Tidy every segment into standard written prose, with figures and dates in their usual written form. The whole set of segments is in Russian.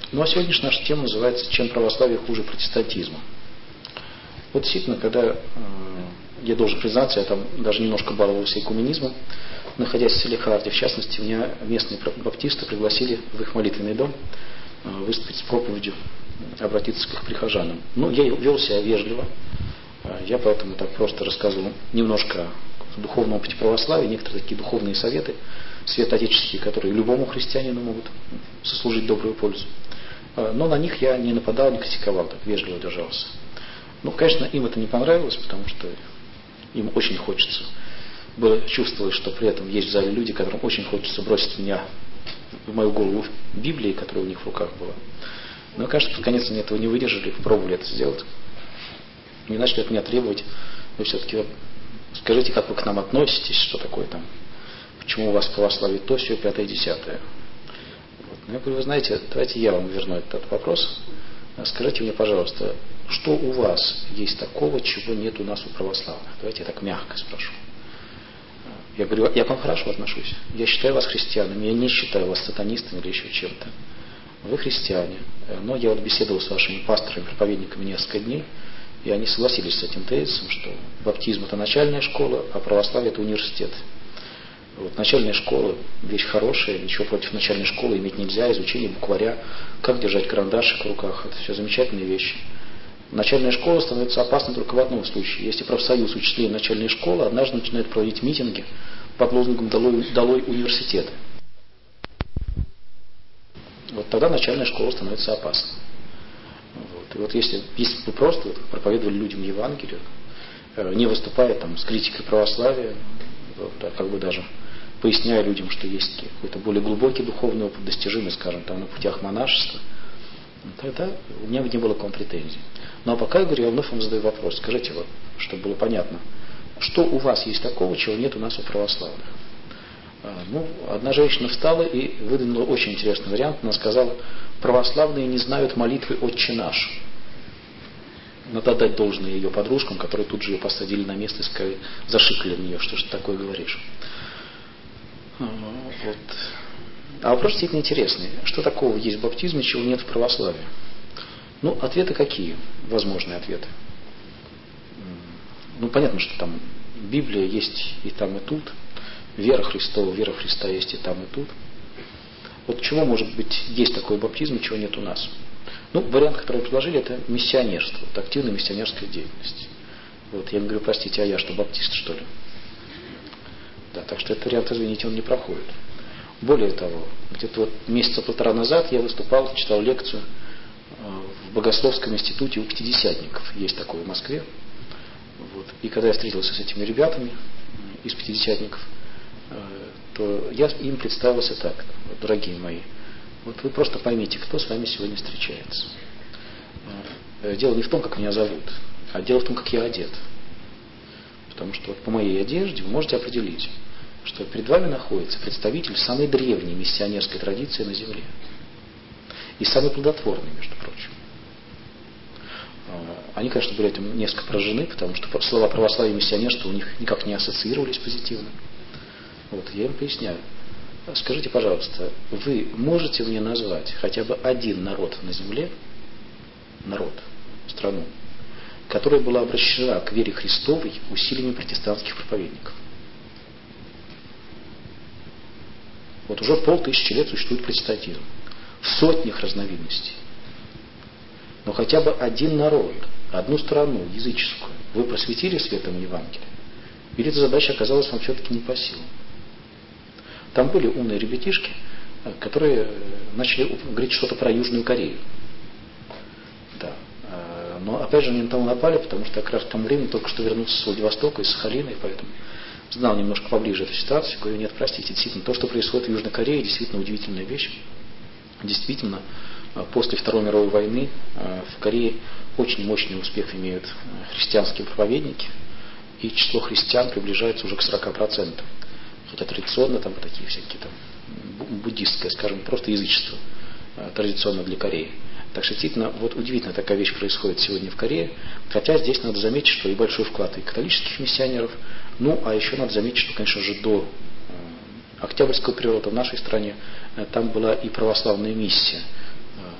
Ну а сегодняшняя наша тема называется «Чем православие хуже протестантизма?». Вот действительно, когда, я должен признаться, я там даже немножко баловался экуменизмом, находясь в Салехарде, в частности, меня местные баптисты пригласили в их молитвенный дом выступить с проповедью, обратиться к их прихожанам. Ну, я вел себя вежливо, я поэтому так просто рассказывал немножко о духовном опыте православия, некоторые такие духовные советы, святоотеческие, которые любому христианину могут сослужить добрую пользу. Но на них я не нападал, не критиковал, так вежливо держался. Ну, конечно, им это не понравилось, потому что им очень хочется. Чувствовалось, что при этом есть в зале люди, которым очень хочется бросить в мою голову Библии, которая у них в руках была. Но, кажется, под конец они этого не выдержали, пробовали это сделать. И начали от меня требовать: вы все-таки скажите, как вы к нам относитесь, что такое там, почему у вас православие то, сё, пятое, десятое. Вот. Я говорю: вы знаете, давайте я вам верну этот вопрос. Скажите мне, пожалуйста, что у вас есть такого, чего нет у нас у православных? Давайте я так мягко спрошу. Я говорю: я к вам хорошо отношусь. Я считаю вас христианами, я не считаю вас сатанистами или еще чем-то. Вы христиане. Но я вот беседовал с вашими пасторами, проповедниками несколько дней, и они согласились с этим тезисом, что баптизм – это начальная школа, а православие – это университет. Вот, начальная школа – вещь хорошая, ничего против начальной школы иметь нельзя, изучение букваря, как держать карандашик в руках – это все замечательные вещи. Начальная школа становится опасной только в одном случае. Если профсоюз учителей начальной школы однажды начинает проводить митинги под лозунгом «Долой университеты». Вот тогда начальная школа становится опасной. Вот. И вот если бы вы просто проповедовали людям Евангелие, не выступая там с критикой православия, вот, а как бы даже поясняя людям, что есть какой-то более глубокий духовный опыт, достижимый, скажем, там, на путях монашества, тогда у меня не было к вам претензий. Ну а пока, я говорю, я вновь вам задаю вопрос. Скажите, вот, чтобы было понятно, что у вас есть такого, чего нет у нас у православных? Ну, одна женщина встала и выдвинула очень интересный вариант. Она сказала: православные не знают молитвы «Отче наш». Надо отдать должное ее подружкам, которые тут же ее посадили на место и сказали, зашикали на нее: что ж ты такое говоришь. Вот. А вопрос действительно интересный. Что такого есть в баптизме, чего нет в православии? Ну, ответы какие? Возможные ответы. Ну, понятно, что там Библия есть и там, и тут. Вера Христова, вера в Христа есть и там, и тут. Вот чего, может быть, есть такой баптизм, чего нет у нас? Ну, вариант, который предложили, это миссионерство, вот, активная миссионерская деятельность. Вот, я им говорю: простите, а я что, баптист, что ли? Да, так что этот вариант, извините, он не проходит. Более того, где-то вот месяца полтора назад я выступал, читал лекцию в Богословском институте у пятидесятников. Есть такое в Москве. Вот. И когда я встретился с этими ребятами из пятидесятников, то я им представился так: вот, дорогие мои, вот вы просто поймите, кто с вами сегодня встречается. Дело не в том, как меня зовут, а дело в том, как я одет. Потому что вот по моей одежде вы можете определить, что перед вами находится представитель самой древней миссионерской традиции на земле. И самой плодотворной, между прочим. Они, конечно, были этим несколько поражены, потому что слова православия и миссионерства у них никак не ассоциировались позитивно. Вот, я им поясняю. Скажите, пожалуйста, вы можете мне назвать хотя бы один народ на земле, страну, которая была обращена к вере Христовой усилиями протестантских проповедников? Вот уже 5000 лет существует протестантизм. В сотнях разновидностей. Но хотя бы один народ, одну страну языческую вы просветили светом Евангелия? Или эта задача оказалась вам все-таки не по силам? Там были умные ребятишки, которые начали говорить что-то про Южную Корею. Да. Но опять же они на того напали, потому что я как раз к тому времени только что вернулся с Владивостока, из Сахалина, и поэтому знал немножко поближе эту ситуацию. Говорю: нет, простите, действительно, то, что происходит в Южной Корее, действительно удивительная вещь. Действительно, после Второй мировой войны в Корее очень мощный успех имеют христианские проповедники, и число христиан приближается уже к 40%. Хотя традиционно там такие всякие там буддистское, скажем, просто язычество традиционно для Кореи. Так что действительно, вот удивительно такая вещь происходит сегодня в Корее. Хотя здесь надо заметить, что и большой вклад и католических миссионеров. Ну, а еще надо заметить, что, конечно же, до Октябрьского переворота в нашей стране там была и православная миссия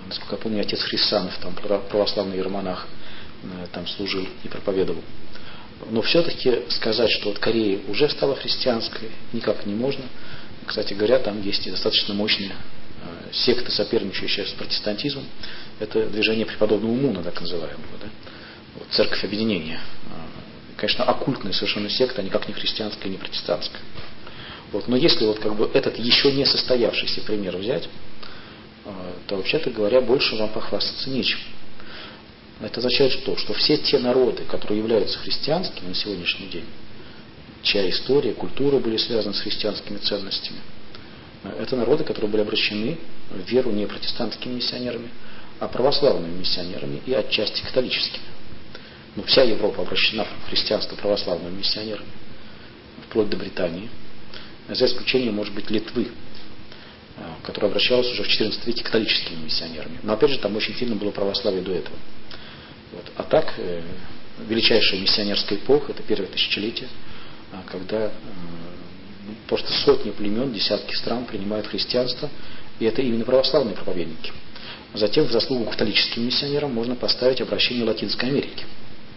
насколько я помню, отец Хрисанов, там православный иеромонах, там служил и проповедовал. Но все-таки сказать, что вот Корея уже стала христианской, никак не можно. Кстати говоря, там есть и достаточно мощные секты, соперничающие с протестантизмом. Это движение преподобного Муна, так называемого, да? Вот, церковь объединения. Конечно, оккультная совершенно секта, никак не христианская, не протестантская. Вот. Но если вот как бы этот еще не состоявшийся пример взять, то, вообще-то говоря, больше вам похвастаться нечем. Это означает что? Что все те народы, которые являются христианскими на сегодняшний день, чья история, культура были связаны с христианскими ценностями, это народы, которые были обращены в веру не протестантскими миссионерами, а православными миссионерами и отчасти католическими. Но вся Европа обращена в христианство православными миссионерами, вплоть до Британии, за исключением, может быть, Литвы, которая обращалась уже в XIV веке католическими миссионерами. Но опять же, там очень сильно было православие до этого. Вот. А так, величайшая миссионерская эпоха, это первое тысячелетие, когда просто сотни племен, десятки стран принимают христианство, и это именно православные проповедники. Затем в заслугу католическим миссионерам можно поставить обращение Латинской Америки.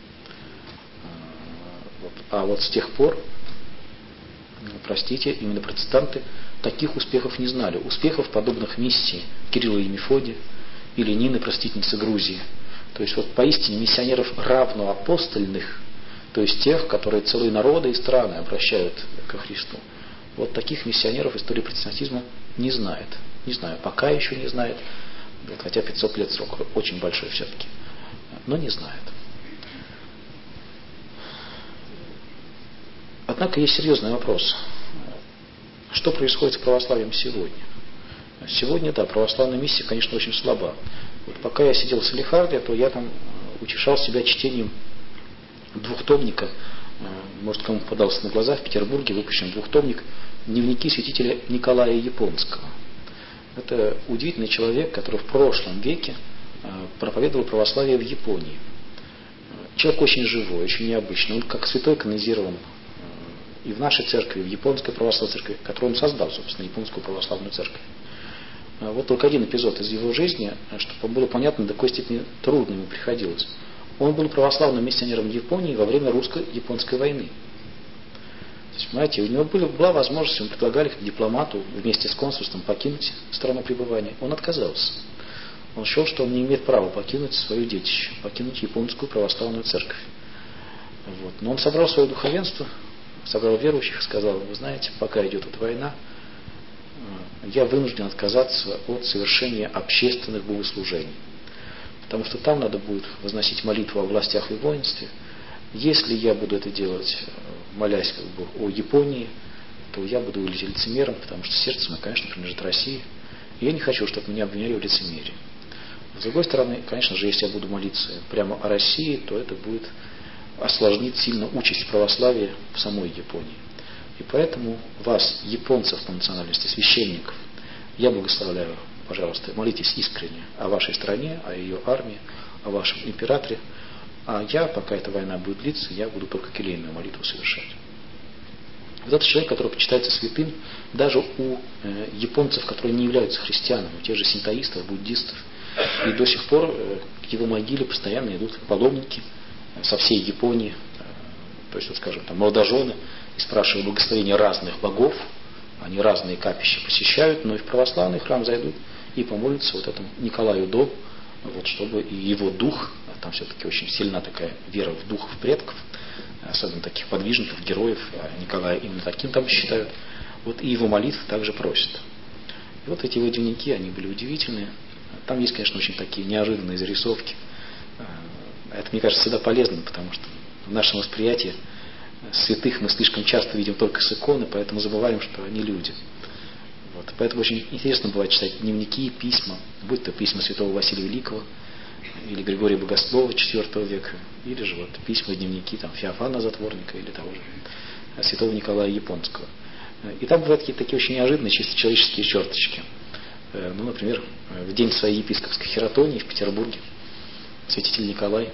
А вот с тех пор, простите, именно протестанты таких успехов не знали. Успехов, подобных миссии Кирилла и Мефодия или Нины, простительницы Грузии. То есть вот поистине миссионеров равноапостольных, то есть тех, которые целые народы и страны обращают ко Христу. Вот таких миссионеров история протестантизма не знает. Не знаю, пока еще не знает, хотя 500 лет срок очень большой все-таки, но не знает. Однако есть серьезный вопрос. Что происходит с православием сегодня? Сегодня, да, православная миссия, конечно, очень слаба. Вот пока я сидел в Салехарде, то я там утешал себя чтением двухтомника, может, кому попадался на глаза, в Петербурге выпущен двухтомник «Дневники святителя Николая Японского». Это удивительный человек, который в прошлом веке проповедовал православие в Японии. Человек очень живой, очень необычный. Он как святой канонизирован и в нашей церкви, и в японской православной церкви, которую он создал, собственно, японскую православную церковь. Вот только один эпизод из его жизни, чтобы было понятно, до какой степени трудно ему приходилось. Он был православным миссионером в Японии во время русско-японской войны. То есть, понимаете, у него была возможность, ему предлагали как дипломату вместе с консульством покинуть страну пребывания. Он отказался. Он счел, что он не имеет права покинуть свое детище, покинуть японскую православную церковь. Вот. Но он собрал свое духовенство, собрал верующих и сказал: вы знаете, пока идет эта война, я вынужден отказаться от совершения общественных богослужений. Потому что там надо будет возносить молитву о властях и воинстве. Если я буду это делать, молясь как бы о Японии, то я буду лицемером, потому что сердце мое, конечно, принадлежит России. И я не хочу, чтобы меня обвиняли в лицемерии. С другой стороны, конечно же, если я буду молиться прямо о России, то это будет осложнить сильно участь православия в самой Японии. И поэтому вас, японцев по национальности, священников, я благословляю, пожалуйста, молитесь искренне о вашей стране, о ее армии, о вашем императоре. А я, пока эта война будет длиться, я буду только келейную молитву совершать. Вот этот человек, который почитается святым, даже у японцев, которые не являются христианами, у тех же синтоистов, буддистов, и до сих пор к его могиле постоянно идут паломники со всей Японии, то есть, вот, скажем, там, молодожены, и спрашивают благословения разных богов, они разные капища посещают, но и в православный храм зайдут и помолятся вот этому Николаю До, вот, чтобы и его дух, там все-таки очень сильна такая вера в духов предков, особенно таких подвижников, героев, Николая именно таким там считают, вот, и его молитв также просят. И вот эти его дневники, они были удивительные. Там есть, конечно, очень такие неожиданные зарисовки. Это, мне кажется, всегда полезным, потому что в нашем восприятии святых мы слишком часто видим только с иконы, поэтому забываем, что они люди. Вот. Поэтому очень интересно бывает читать дневники, письма, будь то письма святого Василия Великого или Григория Богослова IV века, или же вот письма и дневники там, Феофана Затворника или того же святого Николая Японского. И там бывают какие-то такие очень неожиданные, чисто человеческие черточки. Ну, например, в день своей епископской хератонии в Петербурге святитель Николай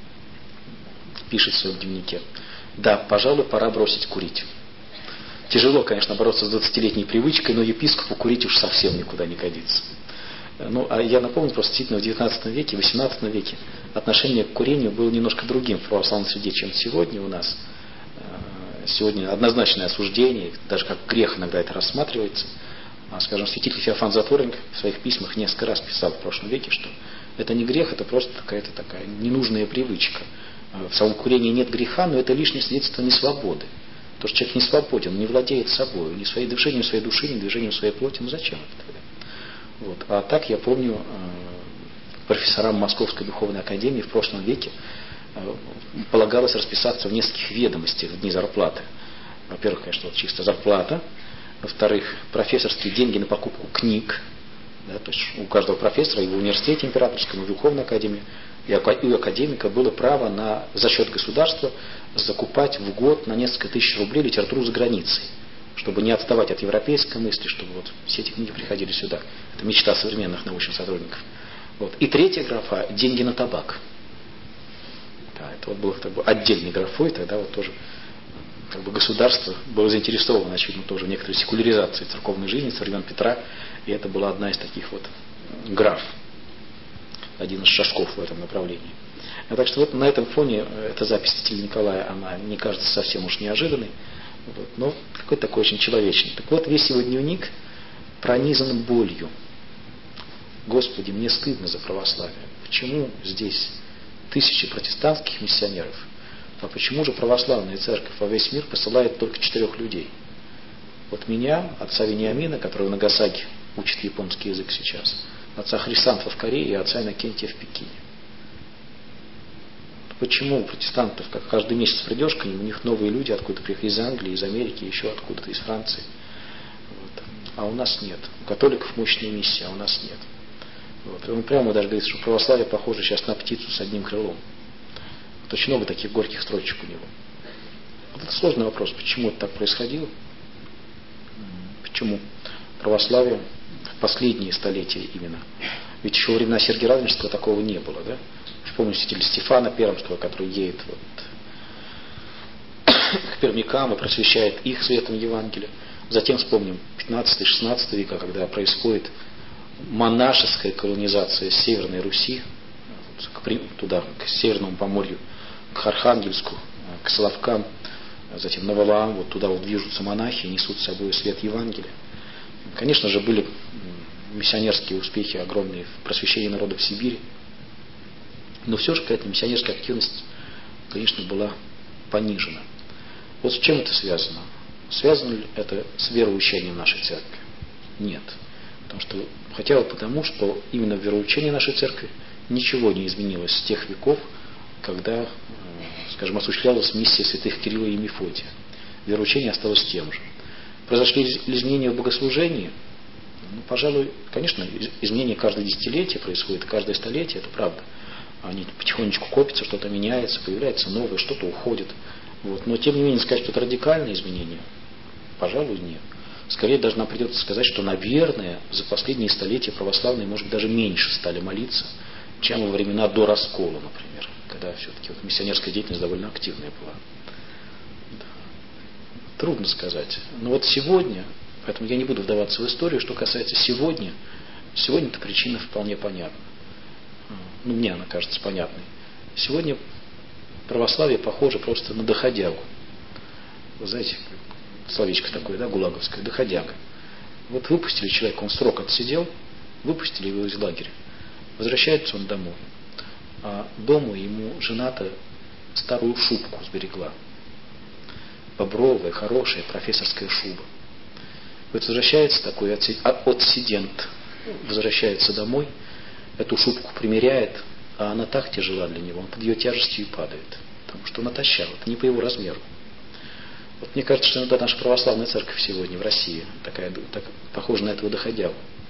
пишет в своем дневнике: да, пожалуй, пора бросить курить. Тяжело, конечно, бороться с 20-летней привычкой, но епископу курить уж совсем никуда не годится. Ну, а я напомню, просто действительно в 19 веке, в 18 веке отношение к курению было немножко другим в православной среде, чем сегодня у нас. Сегодня однозначное осуждение, даже как грех иногда это рассматривается. Скажем, святитель Феофан Затворник в своих письмах несколько раз писал в прошлом веке, что это не грех, это просто какая-то такая ненужная привычка. В самом курении нет греха, но это лишнее свидетельство несвободы. То, что человек не свободен, он не владеет собой, ни своим движением своей души, ни движением своей плоти. Ну зачем это тогда? Вот. А так я помню, профессорам Московской духовной академии в прошлом веке полагалось расписаться в нескольких ведомостях в дни зарплаты. Во-первых, конечно, вот чисто зарплата. Во-вторых, профессорские деньги на покупку книг. Да, то есть у каждого профессора и в университете императорском, и в духовной академии, и у академика было право за счет государства закупать в год на несколько тысяч рублей литературу за границей, чтобы не отставать от европейской мысли, чтобы вот все эти книги приходили сюда. Это мечта современных научных сотрудников. Вот. И третья графа – деньги на табак. Да, это вот было как бы отдельной графой, тогда вот тоже как бы государство было заинтересовано, очевидно, тоже в некоторой секуляризации церковной жизни со времен Петра, и это была одна из таких вот граф, один из шажков в этом направлении. Так что вот на этом фоне эта запись святителя Николая, она не кажется совсем уж неожиданной, вот, но какой-то такой очень человечный. Так вот, весь его дневник пронизан болью. Господи, мне стыдно за православие. Почему здесь тысячи протестантских миссионеров, а почему же православная церковь во весь мир посылает только 4 людей? Вот меня, отца Вениамина, который в Нагасаки учит японский язык сейчас, отца Хрисанфа в Корее и отца Иннокентия в Пекине. Почему у протестантов, как каждый месяц придешь к ним, у них новые люди откуда-то приехали, из Англии, из Америки, еще откуда-то, из Франции. Вот. А у нас нет. У католиков мощная миссия, а у нас нет. Вот. И он прямо даже говорит, что православие похоже сейчас на птицу с одним крылом. Вот очень много таких горьких строчек у него. Вот это сложный вопрос, почему это так происходило? Почему православие в последние столетия именно? Ведь еще во времена Сергия Радонежского такого не было, да? Помню святителя Стефана Пермского, который едет вот к пермякам и просвещает их светом Евангелия. Затем вспомним 15-16 века, когда происходит монашеская колонизация Северной Руси, туда, к Северному Поморью, к Архангельску, к Соловкам, затем на Валаам, вот туда вот движутся монахи, несут с собой свет Евангелия. Конечно же, были миссионерские успехи огромные в просвещении народа в Сибири, но все же какая-то миссионерская активность, конечно, была понижена. Вот с чем это связано? Связано ли это с вероучением нашей церкви? Нет. Хотя бы потому, что именно в вероучении нашей церкви ничего не изменилось с тех веков, когда, скажем, осуществлялась миссия святых Кирилла и Мефодия. Вероучение осталось тем же. Произошли изменения в богослужении? Ну, пожалуй, конечно, изменения каждое десятилетие происходит, каждое столетие, это правда. Они потихонечку копятся, что-то меняется, появляется новое, что-то уходит. Вот. Но тем не менее сказать, что это радикальное изменение, пожалуй, нет. Скорее даже нам придется сказать, что, наверное, за последние столетия православные, может быть, даже меньше стали молиться, чем во времена до раскола, например, когда все-таки вот миссионерская деятельность довольно активная была. Да. Трудно сказать. Но вот сегодня, поэтому я не буду вдаваться в историю, что касается сегодня-то причина вполне понятна. Ну, мне она кажется понятной. Сегодня православие похоже просто на доходягу. Вы знаете, словечко такое, да, гулаговское, доходяга. Вот выпустили человека, он срок отсидел, выпустили его из лагеря. Возвращается он домой. А дома ему жена-то старую шубку сберегла. Бобровая, хорошая профессорская шуба. Вот возвращается такой отсидент, возвращается домой, эту шубку примеряет, а она так тяжела для него, он под ее тяжестью и падает. Потому что он отощал, это не по его размеру. Вот мне кажется, что иногда наша православная церковь сегодня в России так похожа на этого доходягу.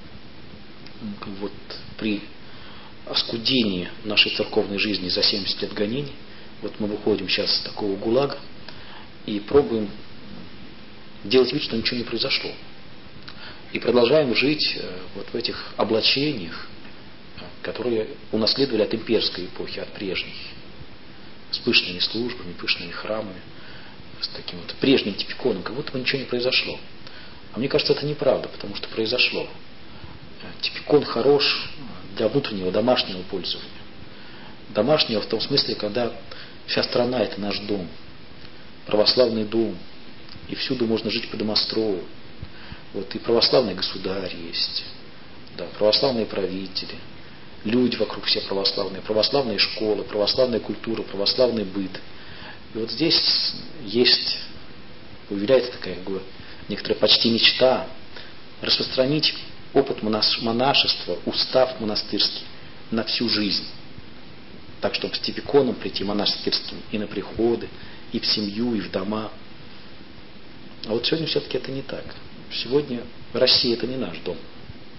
Вот при оскудении нашей церковной жизни за 70 лет гонений, вот мы выходим сейчас из такого гулага и пробуем делать вид, что ничего не произошло. И продолжаем жить вот в этих облачениях, которые унаследовали от имперской эпохи, от прежней, с пышными службами, пышными храмами, с таким вот прежним типиконом, как будто бы ничего не произошло. А мне кажется, это неправда, потому что произошло. типикон хорош для внутреннего домашнего пользования. Домашнего в том смысле, когда вся страна – это наш дом, православный дом, и всюду можно жить по домострою. Вот, и православный государь есть, да, православные правители, люди вокруг все православные, православные школы, православная культура, православный быт. И вот здесь есть, появляется такая некоторая почти мечта распространить опыт монашества, устав монастырский на всю жизнь. Так, чтобы с типиконом прийти монашеским и на приходы, и в семью, и в дома. А вот сегодня все-таки это не так. Сегодня Россия это не наш дом.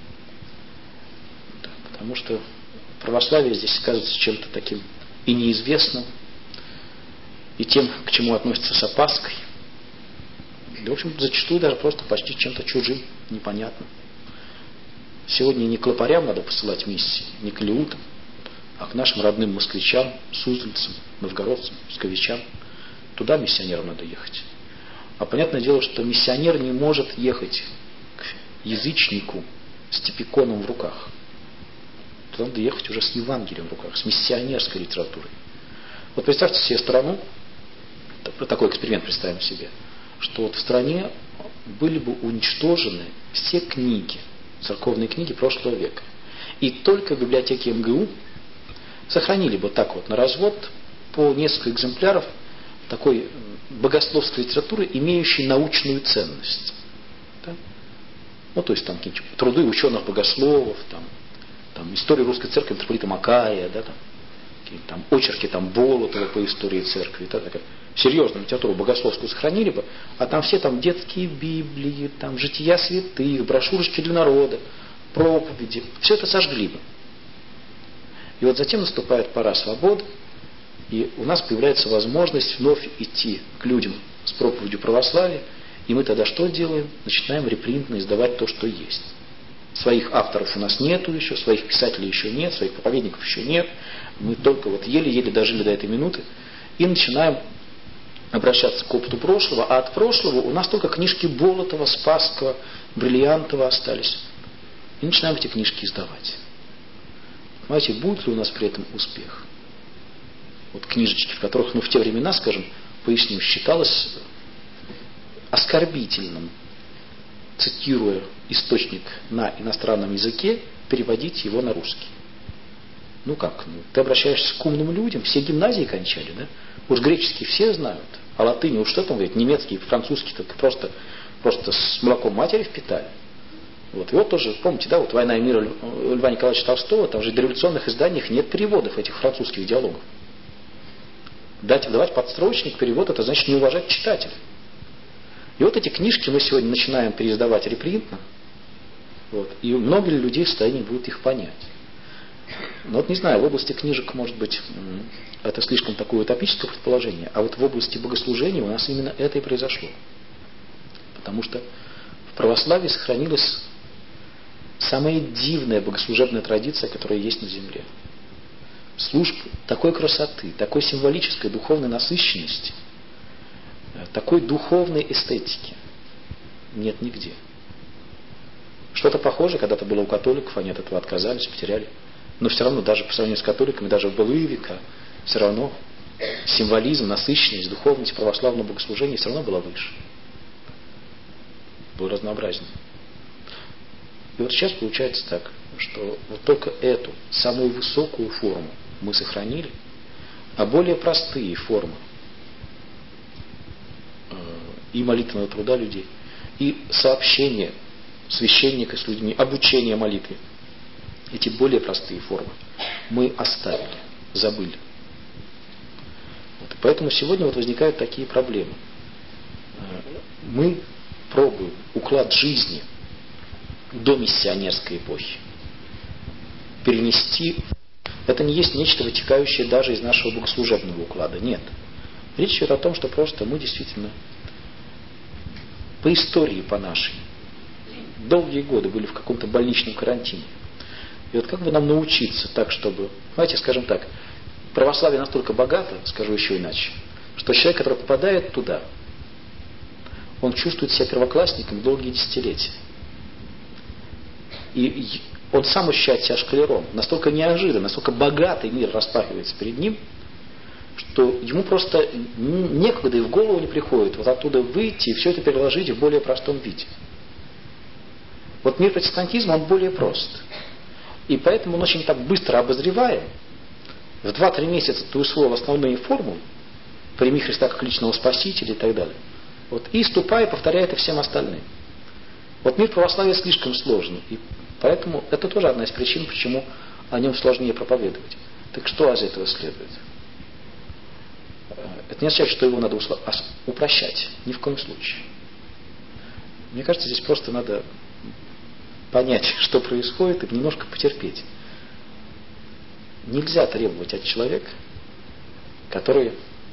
Да, потому что православие здесь кажется чем-то таким и неизвестным, и тем, к чему относится с опаской. Да, в общем, зачастую даже просто почти чем-то чужим, непонятным. Сегодня не к лопарям надо посылать миссии, не к леутам, а к нашим родным москвичам, суздальцам, новгородцам, псковичам. Туда миссионерам надо ехать. А понятное дело, что миссионер не может ехать к язычнику с типиконом в руках. Туда надо ехать уже с Евангелием в руках, с миссионерской литературой. Вот представьте себе страну, такой эксперимент представим себе, что вот в стране были бы уничтожены все книги, церковные книги прошлого века. И только в библиотеке МГУ сохранили бы так вот на развод по несколько экземпляров такой богословской литературы, имеющей научную ценность. Да? Ну, то есть там какие-нибудь труды ученых-богословов, там история русской церкви митрополита Макария, да, там очерки Болотова по истории церкви, да, такая серьезную литературу богословскую сохранили бы, а там все там детские библии, там жития святых, брошюрочки для народа, проповеди, все это сожгли бы. И вот затем наступает пора свободы, и у нас появляется возможность вновь идти к людям с проповедью православия, и мы тогда что делаем? Начинаем репринтно издавать то, что есть. Своих авторов у нас нету еще, своих писателей еще нет, своих проповедников еще нет. Мы только вот еле-еле дожили до этой минуты и начинаем обращаться к опыту прошлого, а от прошлого у нас только книжки Болотова, Спасского, Бриллиантова остались. И начинаем эти книжки издавать. Понимаете, будет ли у нас при этом успех? Вот книжечки, в которых, в те времена, скажем, поясню, считалось оскорбительным, цитируя источник на иностранном языке, переводить его на русский. Ну как? Ты обращаешься к умным людям, все гимназии кончали, да? Уж греческий все знают, а латынь, уж что там говорить, немецкий, французский, только просто с молоком матери впитали. Вот. И вот тоже, помните, да, вот «Война и мир» Льва Николаевича Толстого, там же в дореволюционных изданиях нет переводов этих французских диалогов. Давать подстрочник, перевод, это значит не уважать читателя. И вот эти книжки мы сегодня начинаем переиздавать репринтно, вот, и много ли людей в состоянии будет их понять. Но вот не знаю, в области книжек, может быть, это слишком такое утопическое предположение, а вот в области богослужения у нас именно это и произошло. Потому что в православии сохранилась самая дивная богослужебная традиция, которая есть на земле. Служб такой красоты, такой символической духовной насыщенности, такой духовной эстетики нет нигде. Что-то похожее когда-то было у католиков, они от этого отказались, потеряли. Но все равно, даже по сравнению с католиками, даже в былые века, все равно символизм, насыщенность, духовность православного богослужения все равно была выше. Было разнообразнее. И вот сейчас получается так, что вот только эту самую высокую форму мы сохранили, а более простые формы и молитвенного труда людей, и сообщения священника с людьми, обучение молитве, эти более простые формы мы оставили, забыли. Вот. Поэтому сегодня вот возникают такие проблемы. Мы пробуем уклад жизни до миссионерской эпохи перенести. Это не есть нечто вытекающее даже из нашего богослужебного уклада. Нет. Речь идет о том, что просто мы действительно по истории, по нашей, долгие годы были в каком-то больничном карантине. И вот как бы нам научиться так, чтобы, знаете, скажем так, православие настолько богато, скажу еще иначе, что человек, который попадает туда, он чувствует себя первоклассником долгие десятилетия. И он сам ощущает себя шкалером. Настолько неожиданно, настолько богатый мир распахивается перед ним, что ему просто некогда и в голову не приходит вот оттуда выйти и все это переложить в более простом виде. Вот мир протестантизма, он более прост. И поэтому он очень так быстро обозреваем. В 2-3 месяца ты усвоил основные формулы, прими Христа как личного Спасителя и так далее. Вот, и ступай и повторяй это всем остальным. Вот мир православия слишком сложный. И поэтому это тоже одна из причин, почему о нем сложнее проповедовать. Так что из этого следует? Это не означает, что его надо упрощать. Ни в коем случае. Мне кажется, здесь просто надо понять, что происходит, и немножко потерпеть. Нельзя требовать от человека, который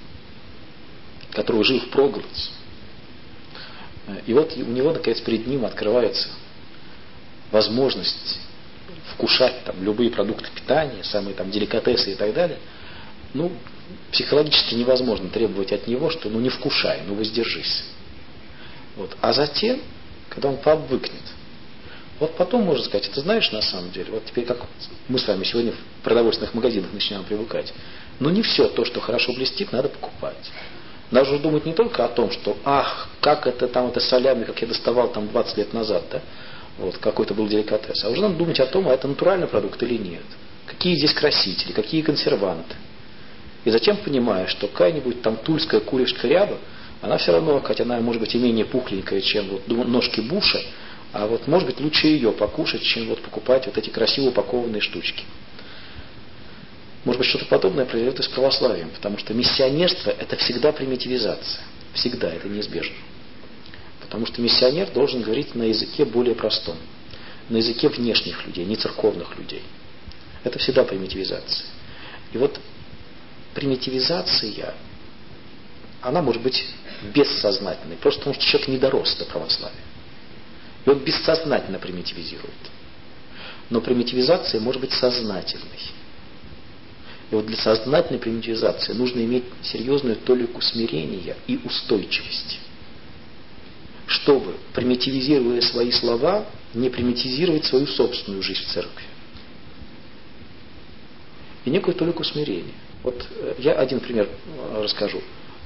жил впроголодь. И вот у него, наконец, перед ним открывается возможность вкушать там любые продукты питания, самые там деликатесы и так далее. Ну, психологически невозможно требовать от него, что ну не вкушай, ну воздержись. Вот. А затем, когда он пообвыкнет, вот потом можно сказать, ты знаешь, на самом деле, вот теперь как мы с вами сегодня в продовольственных магазинах начинаем привыкать, но не все то, что хорошо блестит, надо покупать. Надо же думать не только о том, что, как это там, это солями, как я доставал там 20 лет назад, да, вот, какой-то был деликатес, а уже надо думать о том, это натуральный продукт или нет, какие здесь красители, какие консерванты. И затем понимаешь, что какая-нибудь там тульская куришка ряба, она все равно, хотя она может быть и менее пухленькая, чем вот ножки Буша, а вот может быть лучше ее покушать, чем вот покупать вот эти красиво упакованные штучки. Может быть, что-то подобное произойдет и с православием, потому что миссионерство – это всегда примитивизация. Всегда, это неизбежно. Потому что миссионер должен говорить на языке более простом, на языке внешних людей, не церковных людей. Это всегда примитивизация. И вот примитивизация, она может быть бессознательной, просто потому что человек не дорос до православия. И он бессознательно примитивизирует. Но примитивизация может быть сознательной. И вот для сознательной примитивизации нужно иметь серьезную толику смирения и устойчивости. Чтобы, примитивизируя свои слова, не примитивизировать свою собственную жизнь в церкви. И некую толику смирения. Вот я один пример расскажу.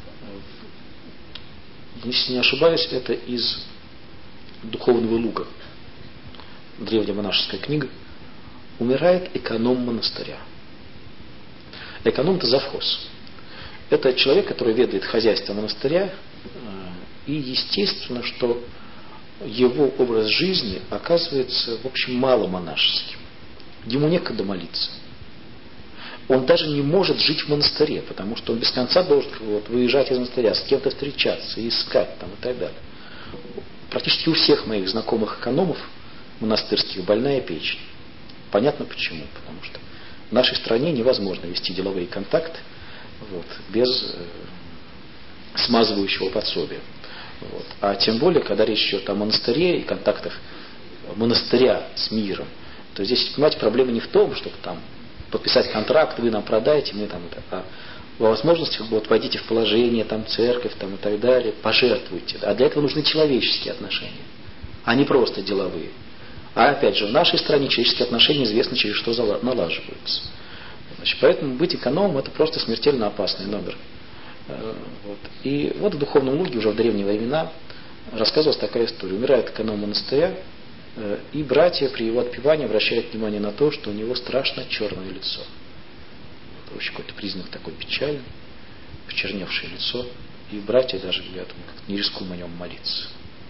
Если не ошибаюсь, это из Духовного Луга. Древняя монашеская книга. Умирает эконом монастыря. Эконом – это завхоз. Это человек, который ведает хозяйство монастыря, и естественно, что его образ жизни оказывается, в общем, мало монашеским. Ему некогда молиться. Он даже не может жить в монастыре, потому что он без конца должен выезжать из монастыря, с кем-то встречаться, искать там, и так далее. Практически у всех моих знакомых экономов монастырских больная печень. Понятно почему. Потому что в нашей стране невозможно вести деловые контакты без смазывающего подсобия. А тем более, когда речь идет о монастыре и контактах монастыря с миром, то здесь, понимаете, проблема не в том, чтобы там подписать контракт, вы нам продаете, мы там это, а возможности войдите в положение, там церковь там, и так далее, пожертвуйте. А для этого нужны человеческие отношения, а не просто деловые. А опять же, в нашей стране человеческие отношения известно, через что налаживаются. Значит, поэтому быть экономом – это просто смертельно опасный номер. И вот в Духовном Луге уже в древние времена рассказывалась такая история. Умирает эконом монастыря, и братья при его отпевании обращают внимание на то, что у него страшно черное лицо. Это очень какой-то признак такой печальный, почерневшее лицо. И братья даже говорят, мы не рискуем о нем молиться.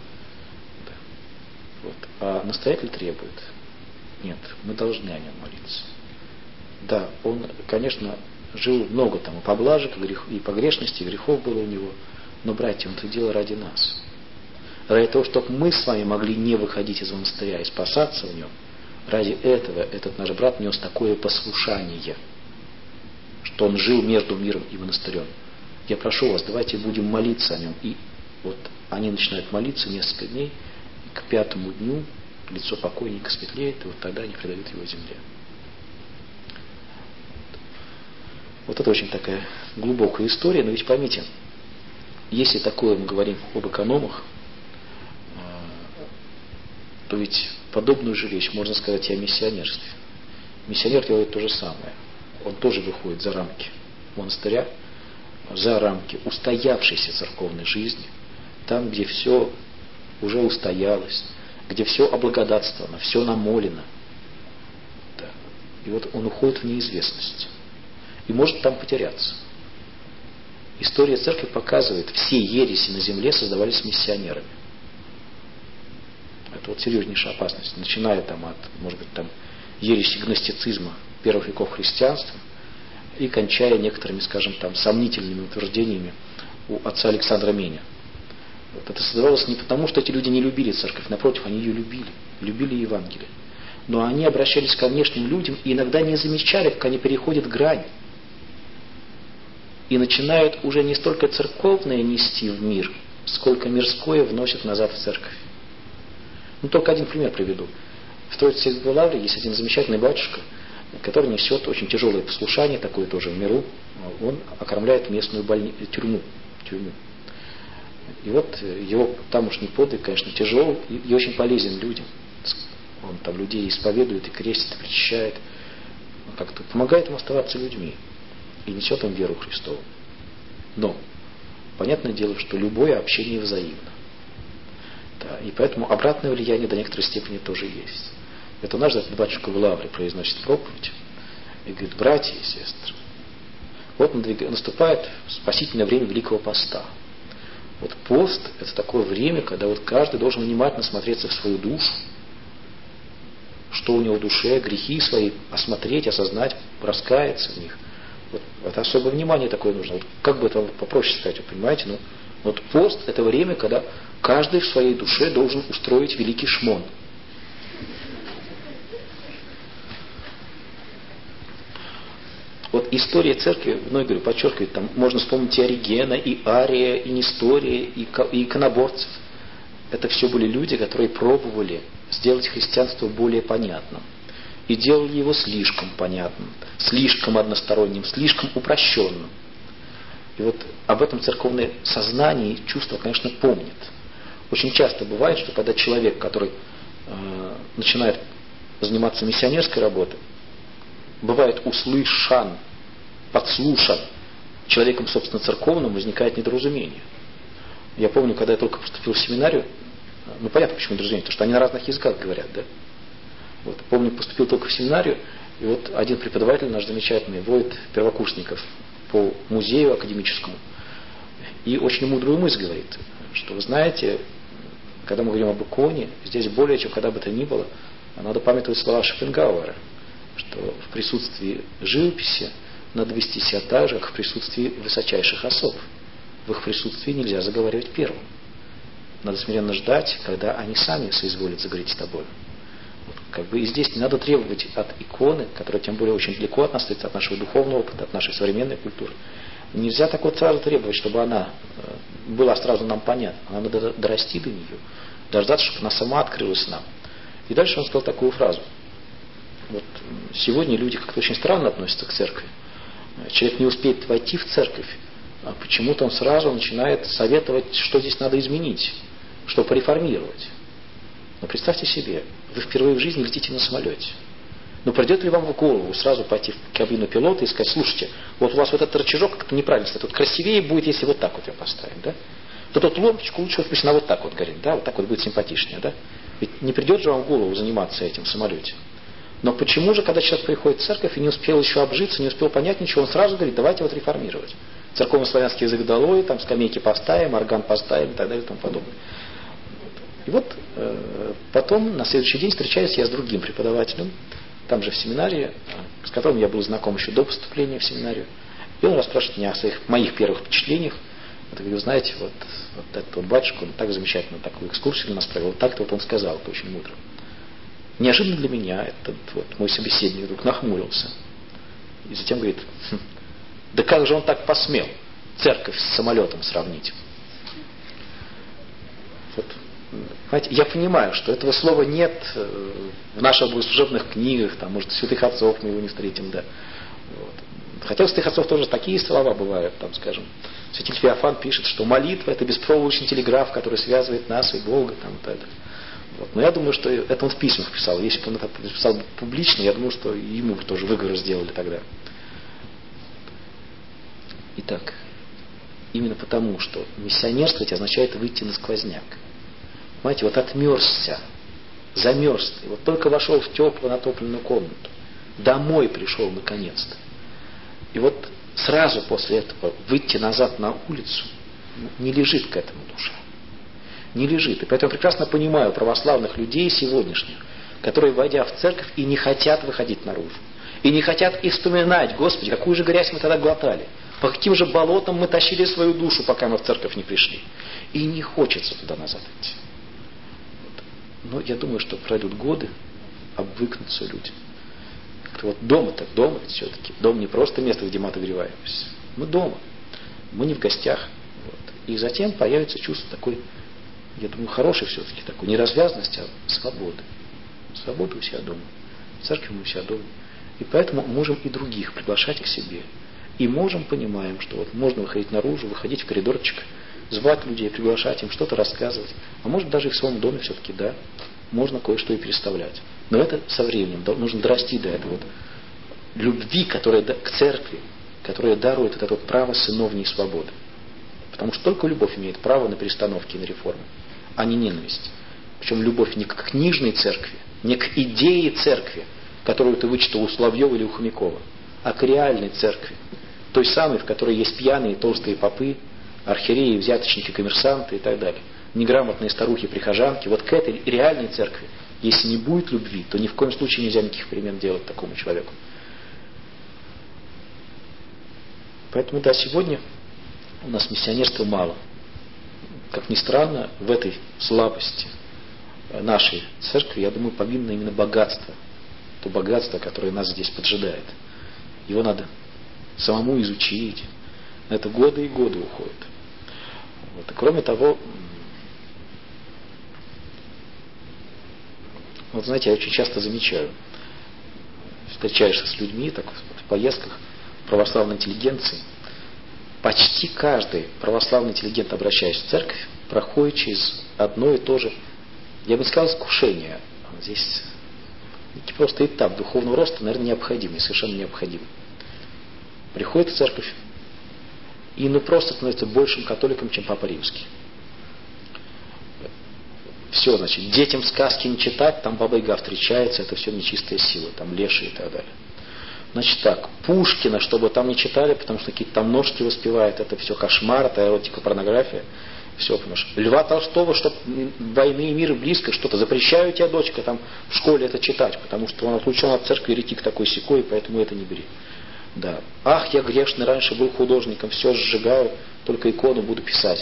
Да. А настоятель требует. Нет, мы должны о нем молиться. Да, он, конечно, жил много там и поблажек, и погрешностей, и грехов было у него. Но, братья, он это делал ради нас. Ради того, чтобы мы с вами могли не выходить из монастыря и спасаться в нем, ради этого этот наш брат нес такое послушание, что он жил между миром и монастырем. Я прошу вас, давайте будем молиться о нем. И вот они начинают молиться несколько дней, и к 5-му дню лицо покойника светлеет, и вот тогда они предают его земле. Вот это очень такая глубокая история, но ведь поймите, если такое мы говорим об экономах, то ведь подобную же вещь можно сказать и о миссионерстве. Миссионер делает то же самое. Он тоже выходит за рамки монастыря, за рамки устоявшейся церковной жизни, там, где все уже устоялось, где все облагодатствовано, все намолено. Да. И вот он уходит в неизвестность. И может там потеряться. История церкви показывает, все ереси на земле создавались миссионерами. Это вот серьезнейшая опасность. Начиная там от, может быть, там ереси гностицизма первых веков христианства и кончая некоторыми, скажем, там сомнительными утверждениями у отца Александра Меня. Вот это создавалось не потому, что эти люди не любили церковь, напротив, они ее любили Евангелие. Но они обращались к внешним людям и иногда не замечали, как они переходят грань и начинают уже не столько церковное нести в мир, сколько мирское вносят назад в церковь. Ну, только один пример приведу. В Троице-Сергиевой лавре есть один замечательный батюшка, который несет очень тяжелое послушание, такое тоже в миру. Он окормляет местную тюрьму. И вот его тамошний подвиг, конечно, тяжелый и очень полезен людям. Он там людей исповедует и крестит, и причащает. Он как-то помогает им оставаться людьми и несет им веру Христову. Но понятное дело, что любое общение взаимно. Да, и поэтому обратное влияние до некоторой степени тоже есть. Это однажды этот батюшка в лавре произносит проповедь и говорит: братья и сестры, вот наступает спасительное время Великого Поста. Вот пост – это такое время, когда вот каждый должен внимательно смотреться в свою душу, что у него в душе, грехи свои осмотреть, осознать, раскаяться в них. Вот это особое внимание такое нужно. Вот как бы это попроще сказать, вы понимаете? Ну, вот пост – это время, когда каждый в своей душе должен устроить великий шмон. Вот история церкви, ну, я говорю, подчеркивает, там можно вспомнить и Оригена, и Ария, и Нестория, и иконоборцев. Это все были люди, которые пробовали сделать христианство более понятным. И делали его слишком понятным, слишком односторонним, слишком упрощенным. И вот об этом церковное сознание и чувство, конечно, помнит. Очень часто бывает, что когда человек, который начинает заниматься миссионерской работой, бывает услышан, подслушан человеком, собственно, церковным, возникает недоразумение. Я помню, когда я только поступил в семинарию, ну, понятно, почему недоразумение, потому что они на разных языках говорят, да? Вот, помню, поступил только в семинарию, и вот один преподаватель наш замечательный водит первокурсников по музею академическому, и очень мудрую мысль говорит, что, вы знаете, когда мы говорим об иконе, здесь более чем когда бы то ни было, надо памятовать слова Шопенгауэра, что в присутствии живописи надо вести себя так же, как в присутствии высочайших особ. В их присутствии нельзя заговаривать первым. Надо смиренно ждать, когда они сами соизволят заговорить с тобой. Вот, как бы и здесь не надо требовать от иконы, которая тем более очень далеко от нас стоит, от нашего духовного опыта, от нашей современной культуры. Нельзя так вот сразу требовать, чтобы она была сразу нам понятна. Нам надо дорасти до нее, дождаться, чтобы она сама открылась нам. И дальше он сказал такую фразу. Вот сегодня люди как-то очень странно относятся к церкви. Человек не успеет войти в церковь, а почему-то он сразу начинает советовать, что здесь надо изменить, что пореформировать. Но представьте себе, вы впервые в жизни летите на самолете. Но придет ли вам в голову сразу пойти в кабину пилота и сказать: слушайте, вот у вас вот этот рычажок как-то неправильно стоит, вот красивее будет, если вот так вот его поставим, да? Вот эту лампочку лучше вот пусть она вот так вот горит, да, вот так вот будет симпатичнее, да? Ведь не придет же вам в голову заниматься этим в самолете. Но почему же, когда человек приходит в церковь и не успел еще обжиться, не успел понять ничего, он сразу говорит: давайте вот реформировать. Церковно-славянский язык долой, там скамейки поставим, орган поставим и так далее и тому подобное. И вот потом, на следующий день, встречаюсь я с другим преподавателем, там же в семинарии, с которым я был знаком еще до поступления в семинарию. И он расспрашивает меня о моих первых впечатлениях. Я говорю: знаете, вот этот вот батюшка, он так замечательно такую экскурсию для нас провел, вот так-то вот он сказал, это очень мудро. Неожиданно для меня этот вот мой собеседник вдруг нахмурился. И затем говорит: да как же он так посмел церковь с самолетом сравнить? Вот, понимаете, я понимаю, что этого слова нет в наших богослужебных книгах, там, может, святых отцов мы его не встретим, да. Вот. Хотя у святых отцов тоже такие слова бывают, там, скажем, святитель Феофан пишет, что молитва — это беспроволочный телеграф, который связывает нас и Бога, там, и так далее. Вот. Но я думаю, что это он в письмах писал. Если бы он это писал публично, я думаю, что ему бы тоже выговор сделали тогда. Итак, именно потому, что миссионерствовать означает выйти на сквозняк. Понимаете, вот отмерзся, замерз, и вот только вошел в теплую натопленную комнату, домой пришел наконец-то. И вот сразу после этого выйти назад на улицу не лежит к этому душа. Не лежит. И поэтому я прекрасно понимаю православных людей сегодняшних, которые, войдя в церковь, и не хотят выходить наружу. И не хотят и вспоминать, Господи, какую же грязь мы тогда глотали. По каким же болотам мы тащили свою душу, пока мы в церковь не пришли. И не хочется туда назад идти. Но я думаю, что пройдут годы, обвыкнутся люди. Вот дома-то, дома все-таки. Дом не просто место, где мы отогреваемся. Мы дома. Мы не в гостях. Вот. И затем появится чувство такой, я думаю, хорошей все-таки такой, не развязанности, а свободы. Свобода у себя дома. В церкви мы у себя дома. И поэтому можем и других приглашать к себе. И можем, понимаем, что вот можно выходить наружу, выходить в коридорчик, звать людей, приглашать им, что-то рассказывать. А может даже и в своем доме все-таки, да, можно кое-что и переставлять. Но это со временем, нужно дорасти до этого вот любви, которая к церкви, которая дарует это вот право сыновней свободы. Потому что только любовь имеет право на перестановки и на реформы, а не ненависть. Причем любовь не к книжной церкви, не к идее церкви, которую ты вычитал у Соловьева или у Хомякова, а к реальной церкви. Той самой, в которой есть пьяные толстые попы, архиереи, взяточники, коммерсанты и так далее. Неграмотные старухи-прихожанки. Вот к этой реальной церкви, если не будет любви, то ни в коем случае нельзя никаких перемен делать такому человеку. Поэтому, да, сегодня у нас миссионерства мало. Как ни странно, в этой слабости нашей церкви, я думаю, повинно именно богатство. То богатство, которое нас здесь поджидает. Его надо самому изучить. На это годы и годы уходят. Вот. И кроме того, вот знаете, я очень часто замечаю, встречаешься с людьми так, в поездках православной интеллигенции, почти каждый православный интеллигент, обращаясь в церковь, проходит через одно и то же, я бы сказал, искушение. Здесь просто этап духовного роста, наверное, необходимый, совершенно необходимый. Приходит в церковь и просто становится большим католиком, чем Папа Римский. Все, значит, детям сказки не читать, там Баба-Яга встречается, это все нечистая сила, там лешие и так далее. Значит так, Пушкина, чтобы там не читали, потому что какие-то там ножки воспевают, это все кошмар, это эротика, порнография. Все, понимаешь. Льва Толстого, чтобы войны и мира близко, что-то запрещаю тебе, дочка, там в школе это читать, потому что он отлучен от церкви, еретик такой-сякой, поэтому это не бери. Да. Ах, я грешный, раньше был художником, все сжигаю, только икону буду писать.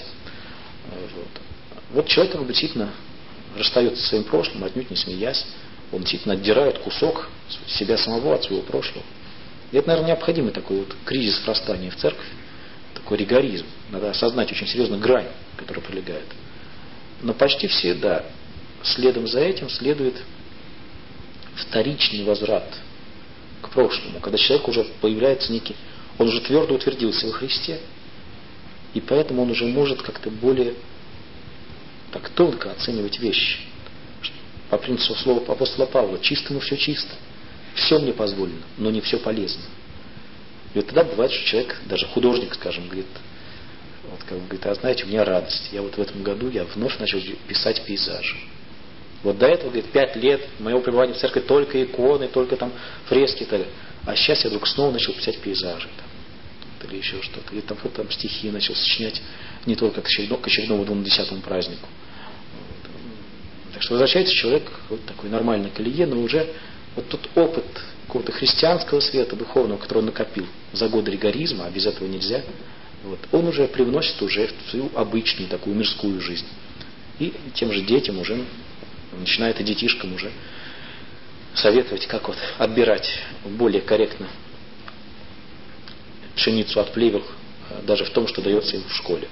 Вот человек как бы действительно расстается со своим прошлым, отнюдь не смеясь, он действительно отдирает кусок себя самого от своего прошлого. И это, наверное, необходимый такой вот кризис врастания в церковь, такой ригоризм. Надо осознать очень серьезно грань, которая пролегает. Но почти всегда следом за этим следует вторичный возврат к прошлому, когда человек уже появляется некий, он уже твердо утвердился во Христе, и поэтому он уже может как-то более так тонко оценивать вещи. По принципу слова апостола Павла, чистому все чисто, все мне позволено, но не все полезно. И вот тогда бывает, что человек, даже художник, скажем, говорит, вот как бы говорит, а знаете, у меня радость, я вот в этом году я вновь начал писать пейзажи. Вот до этого, говорит, 5 лет моего пребывания в церкви только иконы, только там фрески и так далее. А сейчас я вдруг снова начал писать пейзажи. Там, или еще что-то. Или там, вот, там стихи начал сочинять не только к очередному 20-му празднику. Вот. Так что возвращается человек вот такой нормальной колее, но уже вот тот опыт какого-то христианского света духовного, который он накопил за годы ригоризма, а без этого нельзя, вот, он уже привносит уже в свою обычную такую мирскую жизнь. И тем же детям уже начинает и детишкам уже советовать, как вот отбирать более корректно пшеницу от плевел, даже в том, что дается им в школе.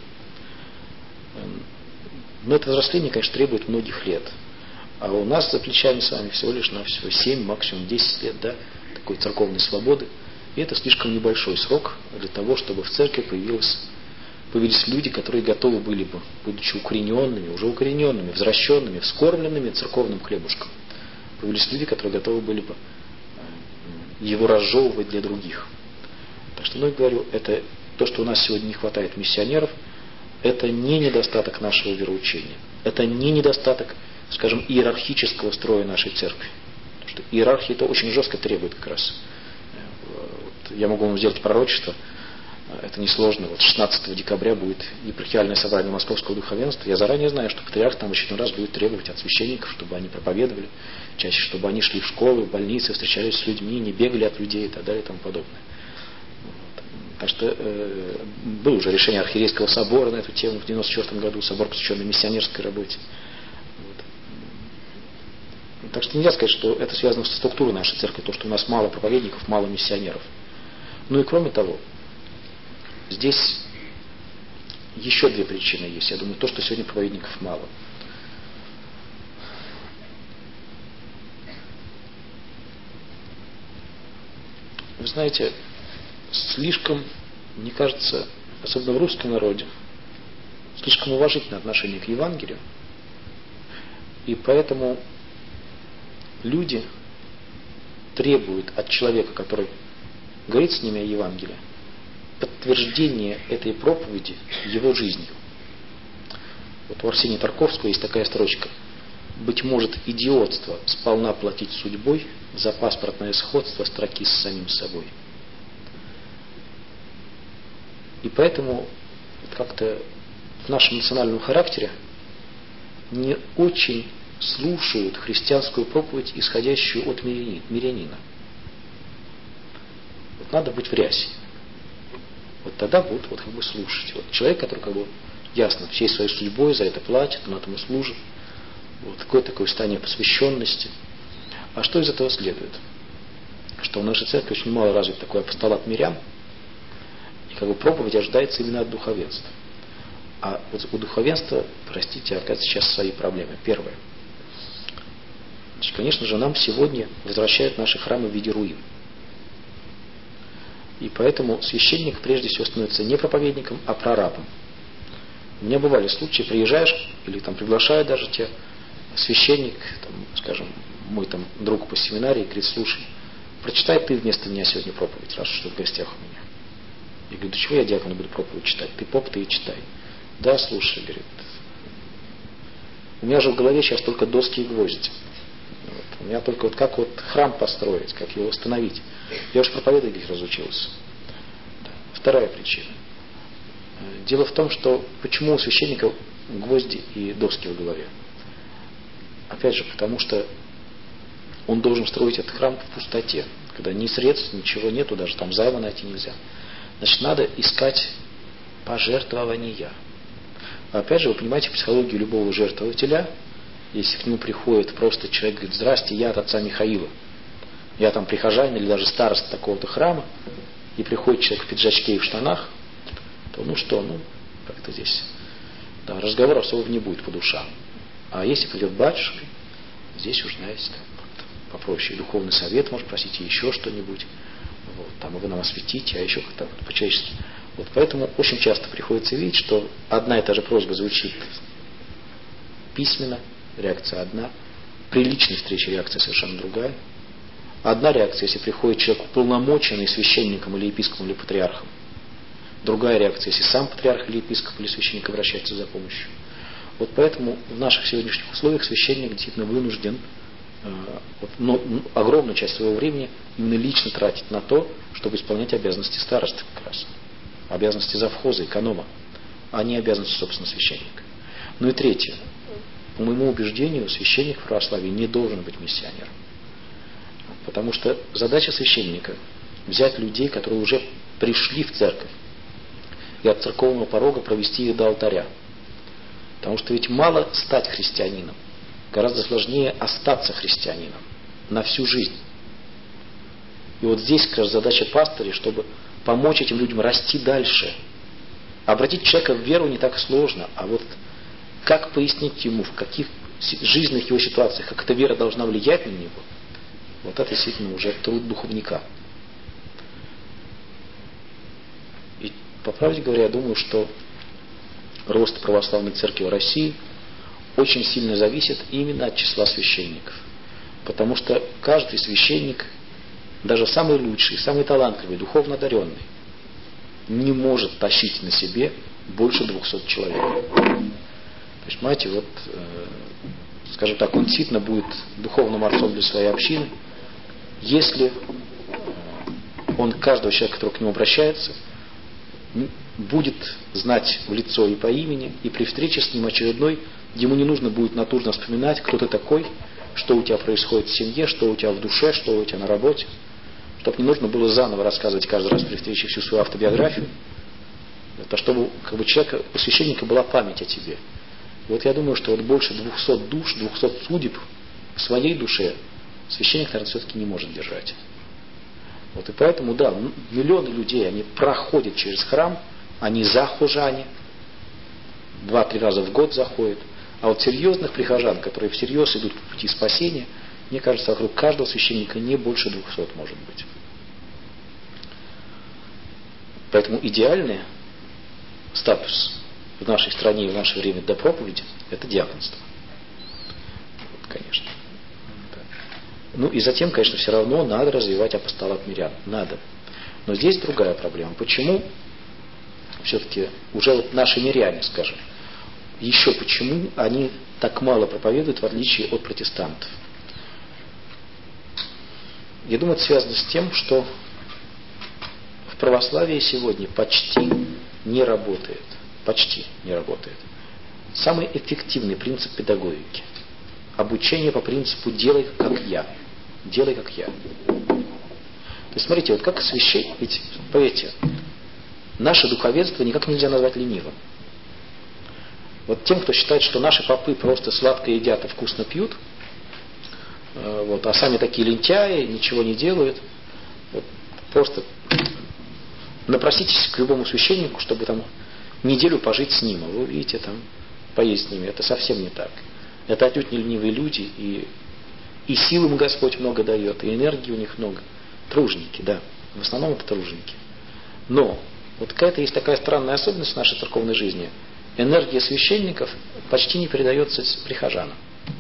Но это взросление, конечно, требует многих лет. А у нас за плечами с вами всего лишь навсего 7, максимум 10 лет, да, такой церковной свободы. И это слишком небольшой срок для того, чтобы в церкви появились люди, которые готовы были бы, будучи укорененными, уже укорененными, возвращенными, вскормленными церковным хлебушком, появились люди, которые готовы были бы его разжевывать для других. Так что, говорю, это то, что у нас сегодня не хватает миссионеров, это не недостаток нашего вероучения. Это не недостаток, скажем, иерархического строя нашей церкви. Потому что иерархия это очень жестко требует как раз. Вот я могу вам сделать пророчество, это несложно. Вот 16 декабря будет епархиальное собрание Московского духовенства. Я заранее знаю, что патриарх там в очередной раз будет требовать от священников, чтобы они проповедовали, чаще, чтобы они шли в школы, в больницы, встречались с людьми, не бегали от людей и так далее и тому подобное. Так что было уже решение Архиерейского собора на эту тему в 1994 году, собор, посвященный миссионерской работе. Вот. Так что нельзя сказать, что это связано со структурой нашей церкви, то, что у нас мало проповедников, мало миссионеров. Ну и кроме того, здесь еще две причины есть. Я думаю, то, что сегодня проповедников мало. Вы знаете, слишком, мне кажется, особенно в русском народе, слишком уважительное отношение к Евангелию. И поэтому люди требуют от человека, который говорит с ними о Евангелии, подтверждение этой проповеди его жизнью. Вот у Арсения Тарковского есть такая строчка: «Быть может, идиотство сполна платить судьбой за паспортное сходство строки с самим собой». И поэтому как-то в нашем национальном характере не очень слушают христианскую проповедь, исходящую от мирянина. Вот надо быть в рясе. Вот тогда будут слушать. Вот человек, который ясно всей своей судьбой за это платит, он этому служит. Вот какое-то такое состояние посвященности. А что из этого следует? Что в нашей церкви очень мало развит такой апостолат мирян, и проповедь ожидается именно от духовенства. А вот у духовенства, простите, оказывается, сейчас свои проблемы. Первое. Значит, конечно же, нам сегодня возвращают наши храмы в виде руин. И поэтому священник прежде всего становится не проповедником, а прорабом. У меня бывали случаи, приезжаешь, или приглашают даже тебя, священник, скажем, мой друг по семинарии, говорит: слушай, прочитай ты вместо меня сегодня проповедь, раз что в гостях у меня. Я говорю: да чего я диакону буду проповедь читать? Ты поп, ты и читай. Да, слушай, говорит, у меня же в голове сейчас только доски и гвозди. У меня только как храм построить, как его восстановить. Я уж проповедовать их разучился. Вторая причина. Дело в том, что почему у священника гвозди и доски в голове? Опять же, потому что он должен строить этот храм в пустоте, когда ни средств, ничего нету, даже займа найти нельзя. Значит, надо искать пожертвования. Опять же, вы понимаете психологию любого жертвователя. Если к нему приходит просто человек, говорит: здрасте, я от отца Михаила, я прихожанин или даже староста такого-то храма, и приходит человек в пиджачке и в штанах, то как-то здесь разговора особого не будет по душам. А если придет батюшка, здесь уж, знаете, попроще, духовный совет может просить, и еще что-нибудь, вы нам осветите, а еще как-то по-человечески. Поэтому очень часто приходится видеть, что одна и та же просьба звучит письменно, реакция одна, при личной встрече реакция совершенно другая. Одна реакция, если приходит человек уполномоченный священником или епископом или патриархом. Другая реакция, если сам патриарх или епископ или священник обращается за помощью. Поэтому в наших сегодняшних условиях священник действительно вынужден огромную часть своего времени именно лично тратить на то, чтобы исполнять обязанности старосты как раз. Обязанности завхоза, эконома, а не обязанности, собственно, священника. Ну и третье. По моему убеждению, священник в православии не должен быть миссионером. Потому что задача священника – взять людей, которые уже пришли в церковь, и от церковного порога провести их до алтаря. Потому что ведь мало стать христианином, гораздо сложнее остаться христианином на всю жизнь. И здесь как раз задача пастыря, чтобы помочь этим людям расти дальше. Обратить человека в веру не так сложно, а как пояснить ему, в каких жизненных его ситуациях, как эта вера должна влиять на него, это действительно уже труд духовника. И, по правде говоря, я думаю, что роста православной церкви в России очень сильно зависит именно от числа священников. Потому что каждый священник, даже самый лучший, самый талантливый, духовно одаренный, не может тащить на себе больше 200 человек. Понимаете, вот, скажем так, он действительно будет духовным отцом для своей общины, если он каждого человека, который к нему обращается, будет знать в лицо и по имени, и при встрече с ним очередной, ему не нужно будет натужно вспоминать, кто ты такой, что у тебя происходит в семье, что у тебя в душе, что у тебя на работе, чтобы не нужно было заново рассказывать каждый раз при встрече всю свою автобиографию, это чтобы у священника была память о тебе. И вот я думаю, что вот больше 200 душ, 200 судеб в своей душе священник, наверное, все-таки не может держать. Вот и поэтому, да, миллионы людей, они проходят через храм, они захожане, 2-3 раза в год заходят. А вот серьезных прихожан, которые всерьез идут по пути спасения, мне кажется, вокруг каждого священника не больше 200 может быть. Поэтому идеальный статус в нашей стране и в наше время до проповеди – это диаконство. Вот, конечно. Ну и затем, конечно, все равно надо развивать апостолат мирян. Надо. Но здесь другая проблема. Почему все-таки уже вот наши миряне, скажем, еще почему они так мало проповедуют, в отличие от протестантов? Я думаю, это связано с тем, что в православии сегодня почти не работает. Почти не работает. Самый эффективный принцип педагогики. Обучение по принципу «делай как я». Делай как я. То есть, смотрите, вот как священник, ведь, поверьте, наше духовенство никак нельзя назвать ленивым. Вот тем, кто считает, что наши попы просто сладко едят и вкусно пьют, вот, а сами такие лентяи, ничего не делают, вот, просто напроситесь к любому священнику, чтобы там неделю пожить с ним, а вы увидите, там, поесть с ними. Это совсем не так. Это отнюдь не ленивые люди, и сил им Господь много дает, и энергии у них много. Труженики, да. В основном это труженики. Но вот какая-то есть такая странная особенность в нашей церковной жизни. Энергия священников почти не передается прихожанам.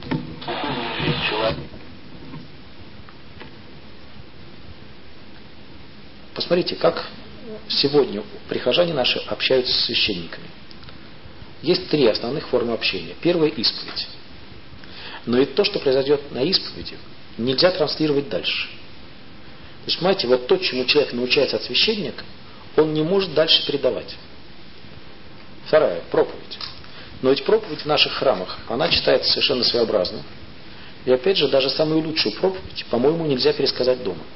Посмотрите, как сегодня прихожане наши общаются с священниками. Есть 3 основных формы общения. Первая – исповедь. Но и то, что произойдет на исповеди, нельзя транслировать дальше. То есть, понимаете, вот то, чему человек научается от священника, он не может дальше передавать. Вторая – проповедь. Но ведь проповедь в наших храмах, она читается совершенно своеобразно. И опять же, даже самую лучшую проповедь, по-моему, нельзя пересказать дома.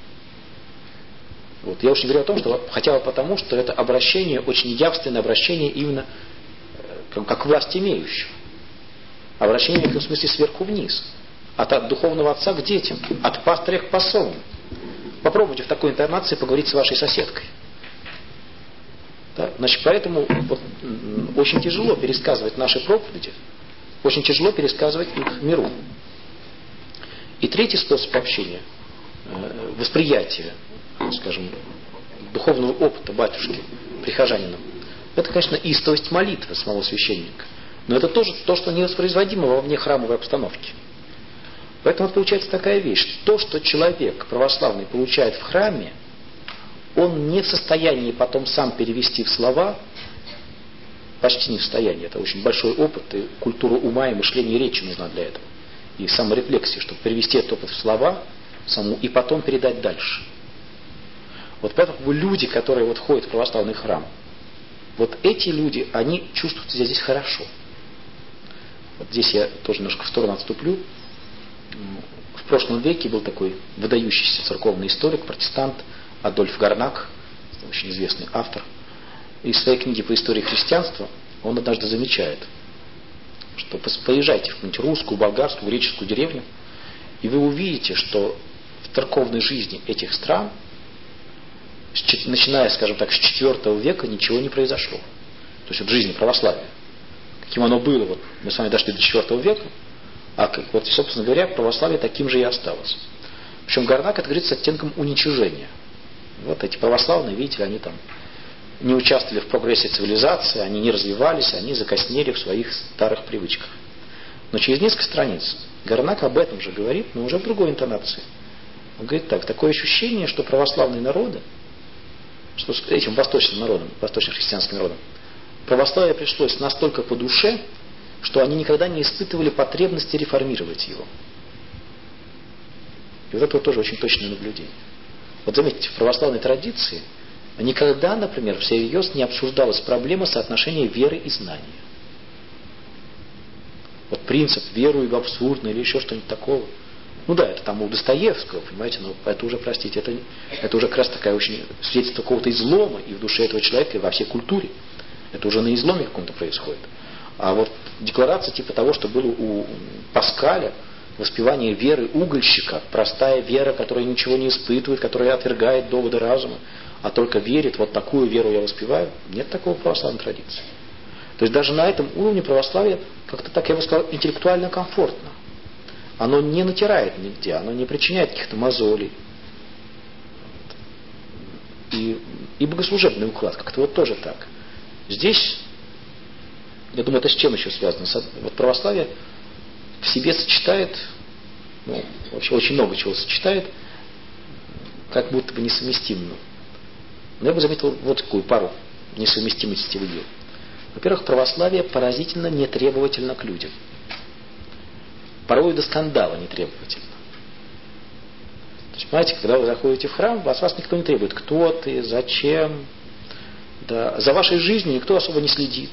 Вот. Я уж не говорю о том, что хотя бы потому, что это обращение, очень явственное обращение именно как власть имеющего. Обращение в этом смысле сверху вниз. От духовного отца к детям. От пастыря к пасовым. Попробуйте в такой интонации поговорить с вашей соседкой. Да? Значит, поэтому вот, очень тяжело пересказывать наши проповеди. Очень тяжело пересказывать их в миру. И третий способ общения. Восприятие, скажем, духовного опыта батюшки прихожанином. Это, конечно, истовость молитвы самого священника. Но это тоже то, что невоспроизводимо во вне храмовой обстановки. Поэтому вот получается такая вещь. То, что человек православный получает в храме, он не в состоянии потом сам перевести в слова, почти не в состоянии. Это очень большой опыт, и культура ума и мышления и речи нужна для этого. И саморефлексия, чтобы перевести этот опыт в слова саму, и потом передать дальше. Вот поэтому люди, которые вот ходят в православный храм, вот эти люди, они чувствуют себя здесь хорошо. Вот здесь я тоже немножко в сторону отступлю. В прошлом веке был такой выдающийся церковный историк, протестант Адольф Гарнак, очень известный автор. И в своей книге по истории христианства он однажды замечает, что поезжайте в какую-нибудь русскую, болгарскую, греческую деревню, и вы увидите, что в церковной жизни этих стран, начиная, скажем так, с IV века ничего не произошло. То есть вот в жизни православия. Каким оно было, вот мы с вами дошли до IV века, а вот, собственно говоря, православие таким же и осталось. Причем Гарнак это говорит с оттенком уничижения. Вот эти православные, видите, они там не участвовали в прогрессе цивилизации, они не развивались, они закоснели в своих старых привычках. Но через несколько страниц Гарнак об этом же говорит, но уже в другой интонации. Он говорит так: такое ощущение, что православные народы, что с этим восточным народом, восточно-христианским народом, православие пришлось настолько по душе, что они никогда не испытывали потребности реформировать его. И вот это вот тоже очень точное наблюдение. Вот заметьте, в православной традиции никогда, например, всерьез не обсуждалась проблема соотношения веры и знания. Вот принцип «верую в абсурдно» или еще что-нибудь такого. Ну да, это там у Достоевского, понимаете, но это уже, простите, это уже как раз такая очень свидетельство какого-то излома и в душе этого человека, и во всей культуре. Это уже на изломе каком-то происходит. А вот декларация типа того, что было у Паскаля, воспевание веры угольщика, простая вера, которая ничего не испытывает, которая отвергает доводы разума, а только верит, вот такую веру я воспеваю, нет такого в православной традиции. То есть даже на этом уровне православие как-то, так я бы сказал, интеллектуально комфортно. Оно не натирает нигде, оно не причиняет каких-то мозолей. И богослужебный уклад как-то вот тоже так. Здесь, я думаю, это с чем еще связано? Вот православие в себе сочетает, ну, вообще очень много чего сочетает, как будто бы несовместимо. Но я бы заметил вот такую пару несовместимостей в идее. Во-первых, православие поразительно нетребовательно к людям. Порой до скандала нетребовательно. То есть, понимаете, когда вы заходите в храм, вас никто не требует. Кто ты, зачем? Да. За вашей жизнью никто особо не следит.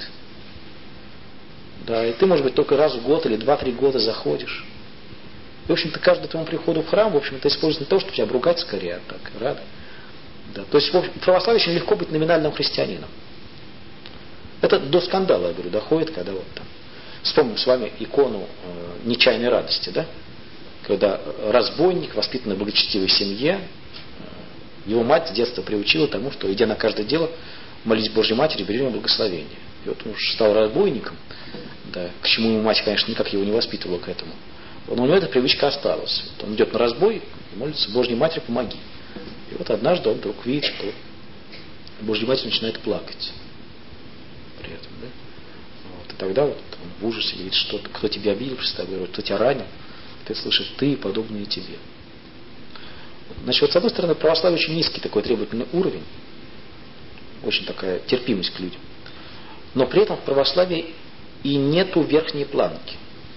Да, и ты, может быть, только раз в год или 2-3 года заходишь. И, в общем-то, каждый твоему приходу в храм, в общем-то, используется не то, чтобы тебя обругать скорее, а так, рады. Да. То есть, в общем, православие очень легко быть номинальным христианином. Это до скандала, я говорю, доходит, когда вот там. Вспомним с вами икону нечаянной радости, да? Когда разбойник, воспитанный в благочестивой семье, его мать с детства приучила тому, что, идя на каждое дело, молись Божьей Матери, бери у него благословение. И вот он уж стал разбойником, да, к чему ему мать, конечно, никак его не воспитывала к этому. Но у него эта привычка осталась. Вот он идет на разбой и молится: Божьей Матери, помоги. И вот однажды он вдруг видит, что Божья Матерь начинает плакать. При этом, да? Вот. И тогда вот он в ужасе видит, что кто тебя обидел, кто тебя ранил, ты слышишь: ты и подобные тебе. Значит, вот с одной стороны, православие очень низкий такой требовательный уровень, очень такая терпимость к людям. Но при этом в православии и нету верхней планки.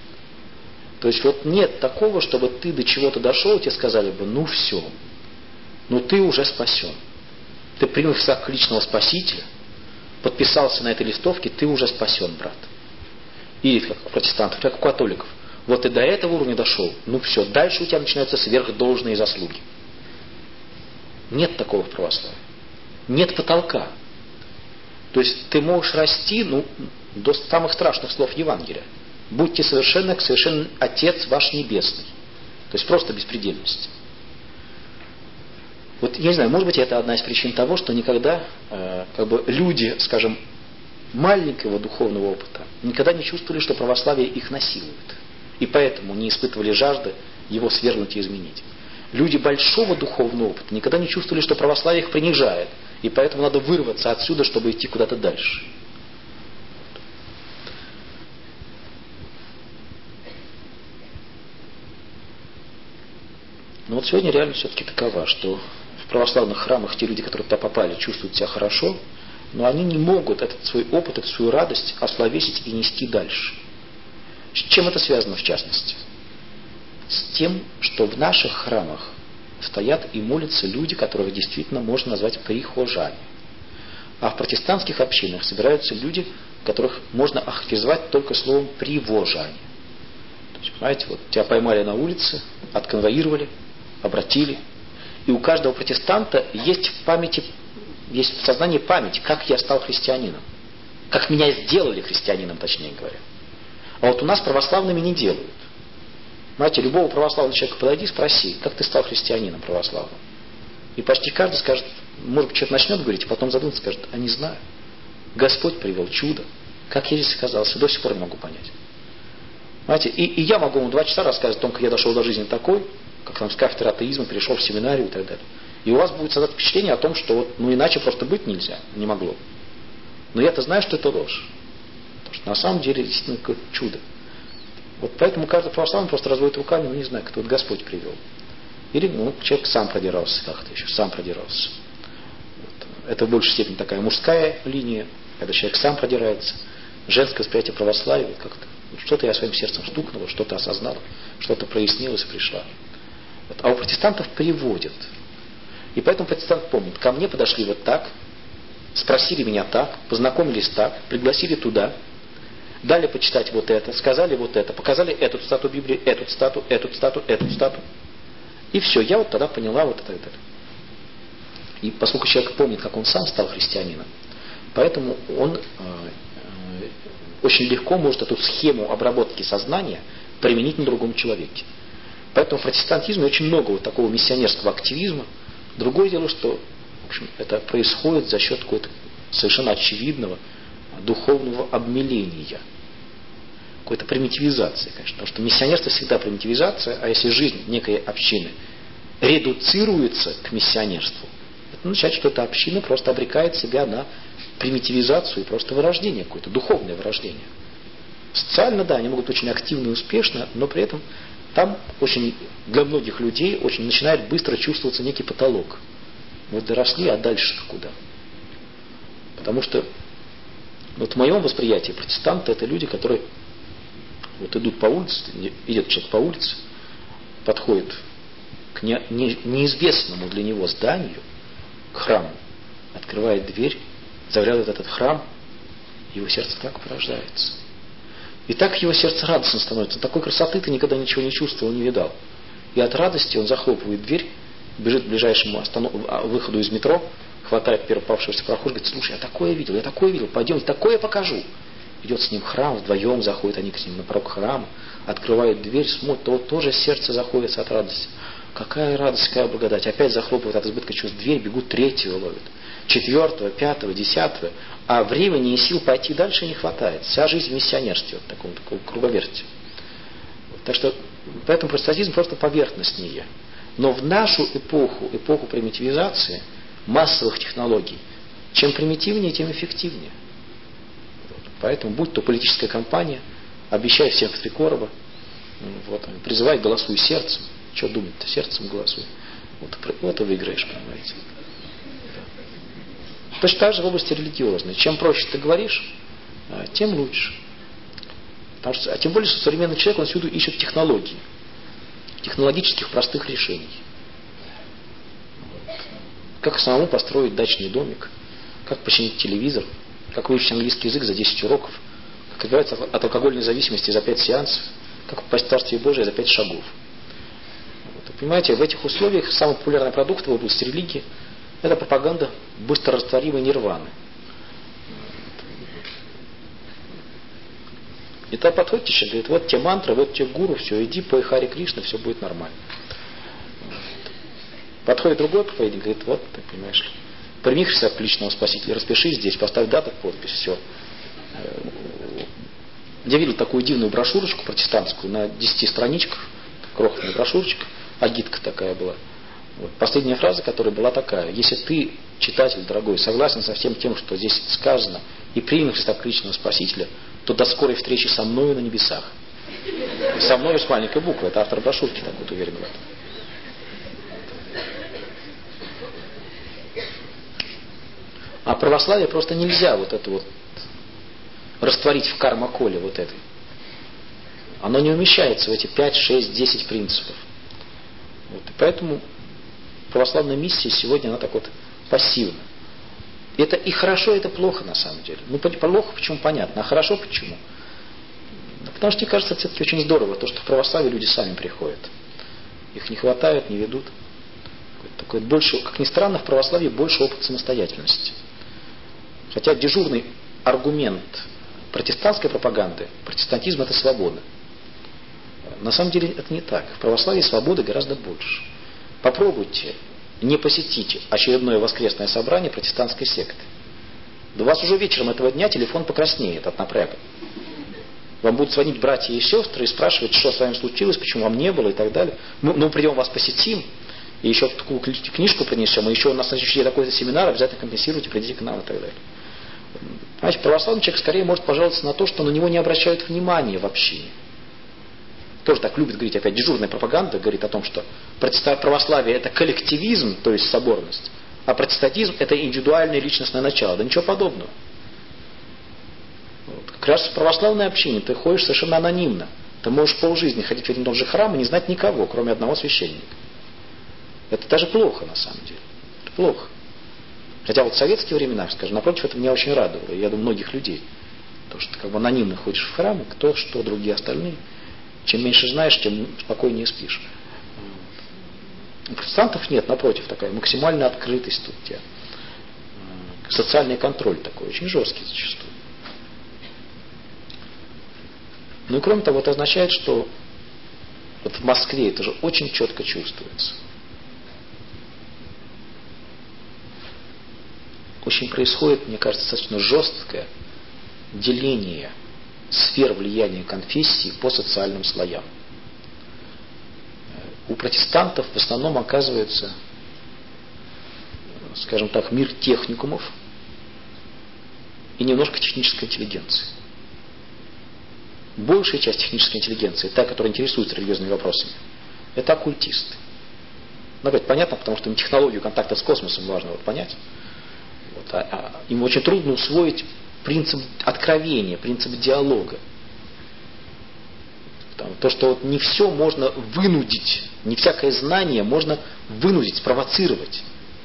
То есть вот нет такого, чтобы ты до чего-то дошел, и тебе сказали бы: ну все, ну ты уже спасен. Ты принял как личного спасителя, подписался на этой листовке, ты уже спасен, брат. Или как у протестантов, как у католиков. Вот ты до этого уровня дошел, ну все, дальше у тебя начинаются сверхдолжные заслуги. Нет такого в православии. Нет потолка. То есть ты можешь расти, ну, до самых страшных слов Евангелия. Будьте совершенны, как совершенный Отец ваш Небесный. То есть просто беспредельность. Вот я не знаю, может быть, это одна из причин того, что никогда люди, скажем, маленького духовного опыта никогда не чувствовали, что православие их насилует. И поэтому не испытывали жажды его свергнуть и изменить. Люди большого духовного опыта никогда не чувствовали, что православие их принижает. И поэтому надо вырваться отсюда, чтобы идти куда-то дальше. Но вот сегодня реальность все-таки такова, что в православных храмах те люди, которые туда попали, чувствуют себя хорошо, но они не могут этот свой опыт, эту свою радость ословесить и нести дальше. С чем это связано в частности? С тем, что в наших храмах стоят и молятся люди, которых действительно можно назвать прихожане. А в протестантских общинах собираются люди, которых можно охарактеризовать только словом «привожане». То есть, понимаете, вот тебя поймали на улице, отконвоировали, обратили. И у каждого протестанта есть в памяти, есть в сознании память, как я стал христианином. Как меня сделали христианином, точнее говоря. А вот у нас православными не делают. Знаете, любого православного человека подойди, спроси, как ты стал христианином православным. И почти каждый скажет, может быть, что-то начнет говорить, а потом задумается, скажет: а не знаю. Господь привел чудо. Как я здесь оказался, до сих пор не могу понять. Знаете, и я могу вам 2 часа рассказывать о том, как я дошел до жизни такой, как там с кафедры атеизма перешел в семинарию и так далее. И у вас будет создать впечатление о том, что вот, ну иначе просто быть нельзя, не могло. Но я-то знаю, что это ложь. Потому что на самом деле действительно какое-то чудо. Вот поэтому каждый православный просто разводит руками, ну не знаю, кто-то Господь привел. Или ну, человек сам продирался как-то еще, сам продирался. Вот. Это в большей степени такая мужская линия, когда человек сам продирается. Женское восприятие православия, вот как-то что-то я своим сердцем стукнула, что-то осознала, что-то прояснилось и пришла. Вот. А у протестантов приводят. И поэтому протестант помнит, ко мне подошли вот так, спросили меня так, познакомились так, пригласили туда, дали почитать вот это, сказали вот это, показали эту цитату Библии, эту цитату, эту цитату, эту цитату. И все, я вот тогда поняла вот это. И поскольку человек помнит, как он сам стал христианином, поэтому он очень легко может эту схему обработки сознания применить на другом человеке. Поэтому в протестантизме очень много вот такого миссионерского активизма. Другое дело, что в общем, это происходит за счет какого-то совершенно очевидного духовного обмеления, какой-то примитивизации, конечно. Потому что миссионерство всегда примитивизация, а если жизнь некой общины редуцируется к миссионерству, это означает, что эта община просто обрекает себя на примитивизацию и просто вырождение какое-то, духовное вырождение. Социально, да, они могут быть очень активны и успешны, но при этом там очень, для многих людей очень начинает быстро чувствоваться некий потолок. Вот доросли, а дальше-то куда? Потому что вот в моем восприятии протестанты — это люди, которые вот идут по улице, идет человек по улице, подходит к неизвестному для него зданию, к храму, открывает дверь, заглядывает в этот храм, его сердце так порождается. И так его сердце радостно становится. Такой красоты ты никогда ничего не чувствовал, не видал. И от радости он захлопывает дверь, бежит к ближайшему выходу из метро, хватает первого попавшегося прохожего, говорит: слушай, я такое видел, пойдем, такое покажу. Идет с ним в храм, вдвоем заходят они к ним на порог храма, открывают дверь, смотрят, то тоже сердце заходится от радости. Какая радость, какая благодать. Опять захлопывают от избытка чувств дверь, бегут, третьего ловят, 4-го, 5-го, 10-го, а времени и сил пойти дальше не хватает. Вся жизнь в миссионерстве, вот таком круговерте. Так что, поэтому протестантизм просто поверхностнее. Но в нашу эпоху примитивизации, массовых технологий, чем примитивнее, тем эффективнее. Поэтому, будь то политическая кампания, обещай всем в 3 короба, вот, призывай, голосуй сердцем. Что думать-то, сердцем голосуй. Вот и выиграешь, понимаете. Точно так же в области религиозной. Чем проще ты говоришь, тем лучше. Потому что, а тем более, что современный человек, он всюду ищет технологии. Технологических простых решений. Как самому построить дачный домик, как починить телевизор, как выучить английский язык за 10 уроков, как избавиться от алкогольной зависимости за 5 сеансов, как попасть в Царствие Божие за 5 шагов. Вот. Понимаете, в этих условиях самый популярный продукт в области религии — это пропаганда быстрорастворимой нирваны. И тогда подходит человек, говорит: вот тебе мантра, вот тебе гуру, все, иди пой Харе Кришна, все будет нормально. Подходит другой проповедник, говорит: вот, ты понимаешь ли, прими Христа как личного спасителя, распишись здесь, поставь дату, подпись, все. Я видел такую дивную брошюрочку протестантскую на 10 страничках, крохотная брошюрочка, агитка такая была. Вот. Последняя фраза, которая была такая: если ты, читатель дорогой, согласен со всем тем, что здесь сказано, и принял Христа как личного спасителя, то до скорой встречи со мною на небесах. Со мною с маленькой буквы, это автор брошюрки, так вот уверен в этом. А православие просто нельзя вот это вот растворить в карма-коле вот этой. Оно не умещается в эти 5, 6, 10 принципов. Вот. И поэтому православная миссия сегодня, она так вот пассивна. Это и хорошо, и это плохо на самом деле. Ну, плохо почему, понятно, а хорошо почему? Потому что, мне кажется, все-таки очень здорово то, что в православии люди сами приходят. Их не хватает, не ведут. Такой больше, как ни странно, в православии больше опыт самостоятельности. Хотя дежурный аргумент протестантской пропаганды, протестантизм — это свобода. На самом деле это не так. В православии свободы гораздо больше. Попробуйте не посетить очередное воскресное собрание протестантской секты. Да у вас уже вечером этого дня телефон покраснеет от напряга. Вам будут звонить братья и сестры и спрашивать, что с вами случилось, почему вам не было и так далее. Мы придем, вас посетим, И еще такую книжку принесем, и еще у нас на следующий день такой-то семинар, обязательно компенсируйте, придите к нам и так далее. Понимаете, православный человек скорее может пожаловаться на то, что на него не обращают внимания в общине. Тоже так любит говорить, опять дежурная пропаганда говорит о том, что православие это коллективизм, то есть соборность, а протестантизм это индивидуальное личностное начало. Да ничего подобного. Вот. Как раз в православной общине ты ходишь совершенно анонимно. Ты можешь полжизни ходить в один и тот же храм и не знать никого, кроме одного священника. Это даже плохо на самом деле. Это плохо. Хотя вот в советские времена, скажем, напротив, это меня очень радовало. Я думаю, многих людей. Потому что ты как бы анонимно ходишь в храм, кто, что, другие, остальные. Чем меньше знаешь, тем спокойнее спишь. У протестантов нет, напротив, такая максимальная открытость тут у тебя. Социальный контроль такой, очень жесткий зачастую. Ну и кроме того, это означает, что вот в Москве это же очень четко чувствуется. Очень происходит, мне кажется, достаточно жесткое деление сфер влияния конфессии по социальным слоям. У протестантов в основном оказывается, скажем так, мир техникумов и немножко технической интеллигенции. Большая часть технической интеллигенции, та, которая интересуется религиозными вопросами, это оккультисты. Ну, опять понятно, потому что им технологию контакта с космосом важно вот понять. Вот, им очень трудно усвоить принцип откровения, принцип диалога. То, что вот не все можно вынудить, не всякое знание можно вынудить, спровоцировать.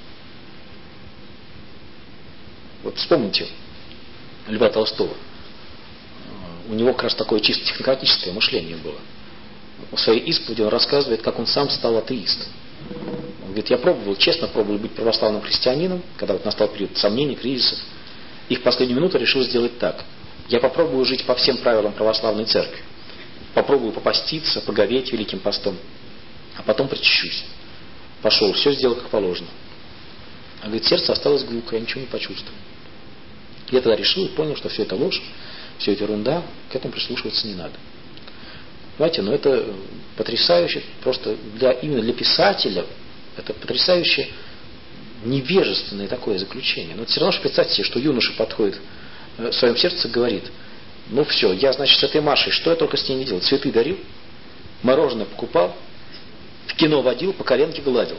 Вот вспомните Льва Толстого. У него как раз такое чисто технократическое мышление было. В своей исповеди он рассказывает, как он сам стал атеистом. Он говорит, я пробовал, честно пробовал быть православным христианином, когда вот настал период сомнений, кризисов, и в последнюю минуту решил сделать так. Я попробую жить по всем правилам православной церкви. Попробую попаститься, поговеть великим постом, а потом причащусь. Пошел, все сделал как положено. А говорит, сердце осталось глухое, я ничего не почувствовал. Я тогда решил и понял, что все это ложь, все это ерунда, к этому прислушиваться не надо. Понимаете, но это потрясающе, просто именно для писателя, это потрясающе невежественное такое заключение. Но это все равно, что представьте себе, что юноша подходит в своем сердце и говорит, ну все, я, значит, с этой Машей, что я только с ней не делал? Цветы дарил, мороженое покупал, в кино водил, по коленке гладил.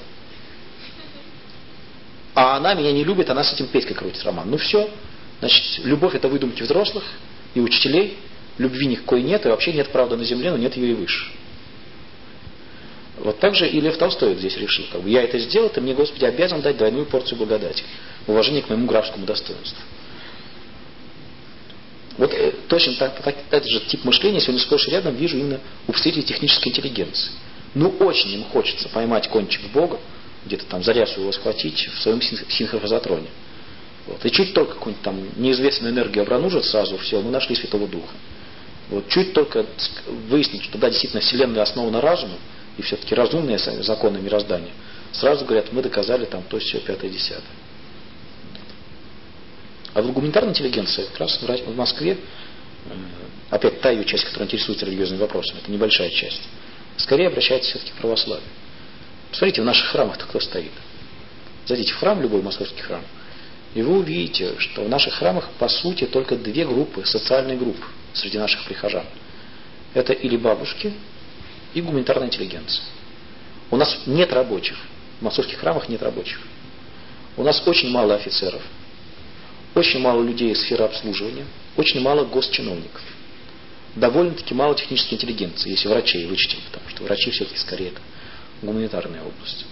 А она меня не любит, она с этим Петькой крутит роман. Ну все, значит, любовь это выдумки взрослых и учителей, любви никакой нет, и вообще нет правды на земле, но нет ее и выше. Вот так же и Лев Толстой здесь решил. Как бы, я это сделал, ты мне, Господи, обязан дать двойную порцию благодати. Уважение к моему графскому достоинству. Вот точно этот же тип мышления сегодня сплошь и рядом вижу именно у представителей технической интеллигенции. Ну, очень им хочется поймать кончик Бога, где-то там за рясу его схватить в своем синхрофазотроне. Вот. И чуть только какую-нибудь там неизвестную энергию обнаружат, сразу все, мы нашли Святого Духа. Вот. Чуть только выяснить, что да, действительно Вселенная основана разумом, и все-таки разумные законы мироздания, сразу говорят, мы доказали там то, все, 5-10. А вот гуманитарная интеллигенция как раз в Москве, опять та ее часть, которая интересуется религиозными вопросами, это небольшая часть, скорее обращается все-таки к православию. Посмотрите, в наших храмах-то кто стоит? Зайдите в храм, любой московский храм, и вы увидите, что в наших храмах по сути только две группы, социальные группы среди наших прихожан. Это или бабушки, и гуманитарная интеллигенция. У нас нет рабочих. В московских храмах нет рабочих. У нас очень мало офицеров. Очень мало людей из сферы обслуживания. Очень мало госчиновников. Довольно-таки мало технической интеллигенции, если врачей вычтем, потому что врачи все-таки скорее это гуманитарная область.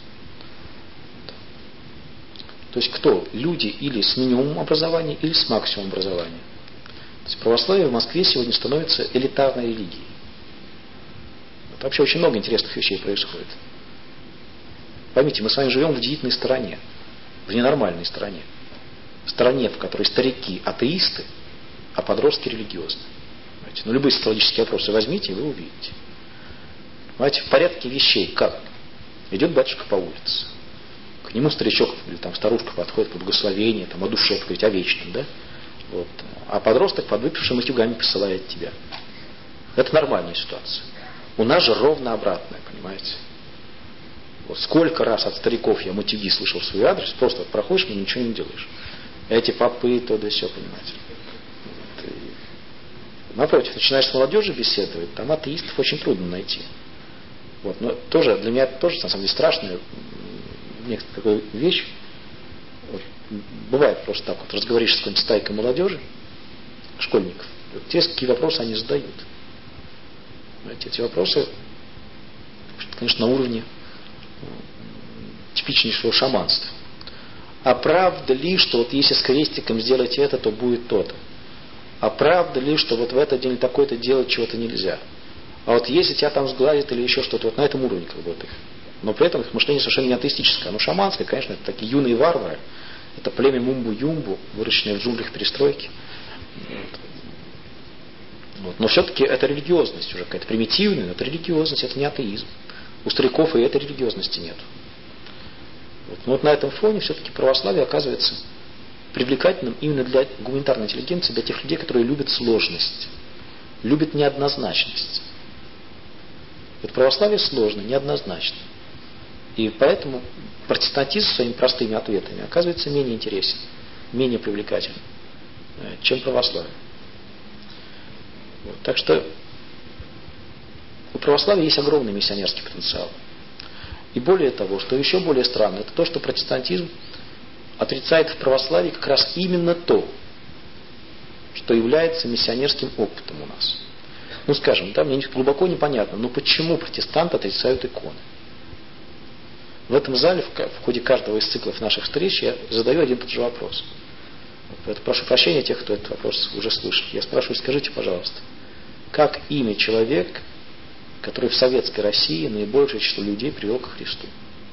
То есть кто? Люди или с минимумом образования, или с максимумом образования. То есть православие в Москве сегодня становится элитарной религией. Вообще очень много интересных вещей происходит. Поймите, мы с вами живем в удивительной стране, в ненормальной стране. В стране, в которой старики атеисты, а подростки религиозны. Ну, любые социологические опросы возьмите, и вы увидите. Понимаете, в порядке вещей как? Идет батюшка по улице. К нему старичок или там старушка подходит под благословение, там, о душе поговорить, о вечном, да? Вот. А подросток под выпившими утюгами посылает тебя. Это нормальная ситуация. У нас же ровно обратное, понимаете? Вот сколько раз от стариков я мутиги слышал в свой адрес, просто вот проходишь, но ничего не делаешь. Эти попы, то да все, понимаете. Вот. Напротив, начинаешь с молодежью беседовать, там атеистов очень трудно найти. Вот. Но тоже, для меня это тоже, на самом деле, страшная некоторая такая вещь. Вот. Бывает просто так вот, разговоришь с какой-нибудь стайкой молодежи, школьников, вот те, какие вопросы они задают. Знаете, эти вопросы, конечно, на уровне типичнейшего шаманства. А правда ли, что вот если с крестиком сделать это, то будет то-то? А правда ли, что вот в этот день такое-то делать чего-то нельзя? А вот если тебя там сгладят или еще что-то, вот на этом уровне как бы вот их. Но при этом их мышление совершенно не атеистическое. Оно шаманское, конечно, это такие юные варвары. Это племя Мумбу-Юмбу, выращенное в джунглях перестройки. Вот. Но все-таки это религиозность уже какая-то примитивная, но это религиозность, это не атеизм. У стариков и этой религиозности нет. Вот. Но вот на этом фоне все-таки православие оказывается привлекательным именно для гуманитарной интеллигенции, для тех людей, которые любят сложность, любят неоднозначность. Вот православие сложно, неоднозначно. И поэтому протестантизм своими простыми ответами оказывается менее интересен, менее привлекательным, чем православие. Вот. Так что у православия есть огромный миссионерский потенциал. И более того, что еще более странно, это то, что протестантизм отрицает в православии как раз именно то, что является миссионерским опытом у нас. Ну, скажем, да, мне глубоко непонятно, но почему протестанты отрицают иконы? В этом зале, в ходе каждого из циклов наших встреч, я задаю один и тот же вопрос. Поэтому прошу прощения тех, кто этот вопрос уже слышал. Я спрашиваю, скажите, пожалуйста, как имя человек, который в советской России наибольшее число людей привел ко Христу?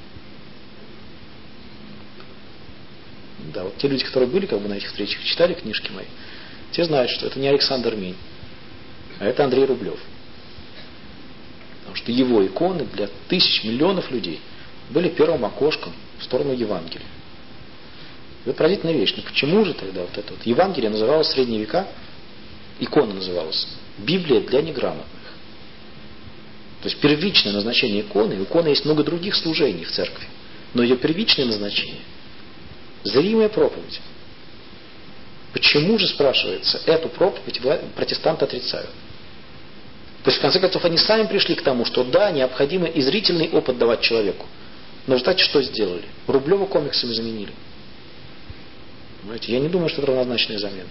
Да, вот те люди, которые были как бы на этих встречах, читали книжки мои, те знают, что это не Александр Минь, а это Андрей Рублев. Потому что его иконы для тысяч, миллионов людей были первым окошком в сторону Евангелия. И вот поразительная вещь. Но почему же тогда вот это вот Евангелие называлось в средние века, икона называлась Библия для неграмотных? То есть первичное назначение иконы, у иконы есть много других служений в церкви, но ее первичное назначение – зримая проповедь. Почему же, спрашивается, эту проповедь протестанты отрицают? То есть, в конце концов, они сами пришли к тому, что да, необходимо и зрительный опыт давать человеку. Но в результате что сделали? Рублева комиксами заменили. Понимаете? Я не думаю, что это равнозначная замена.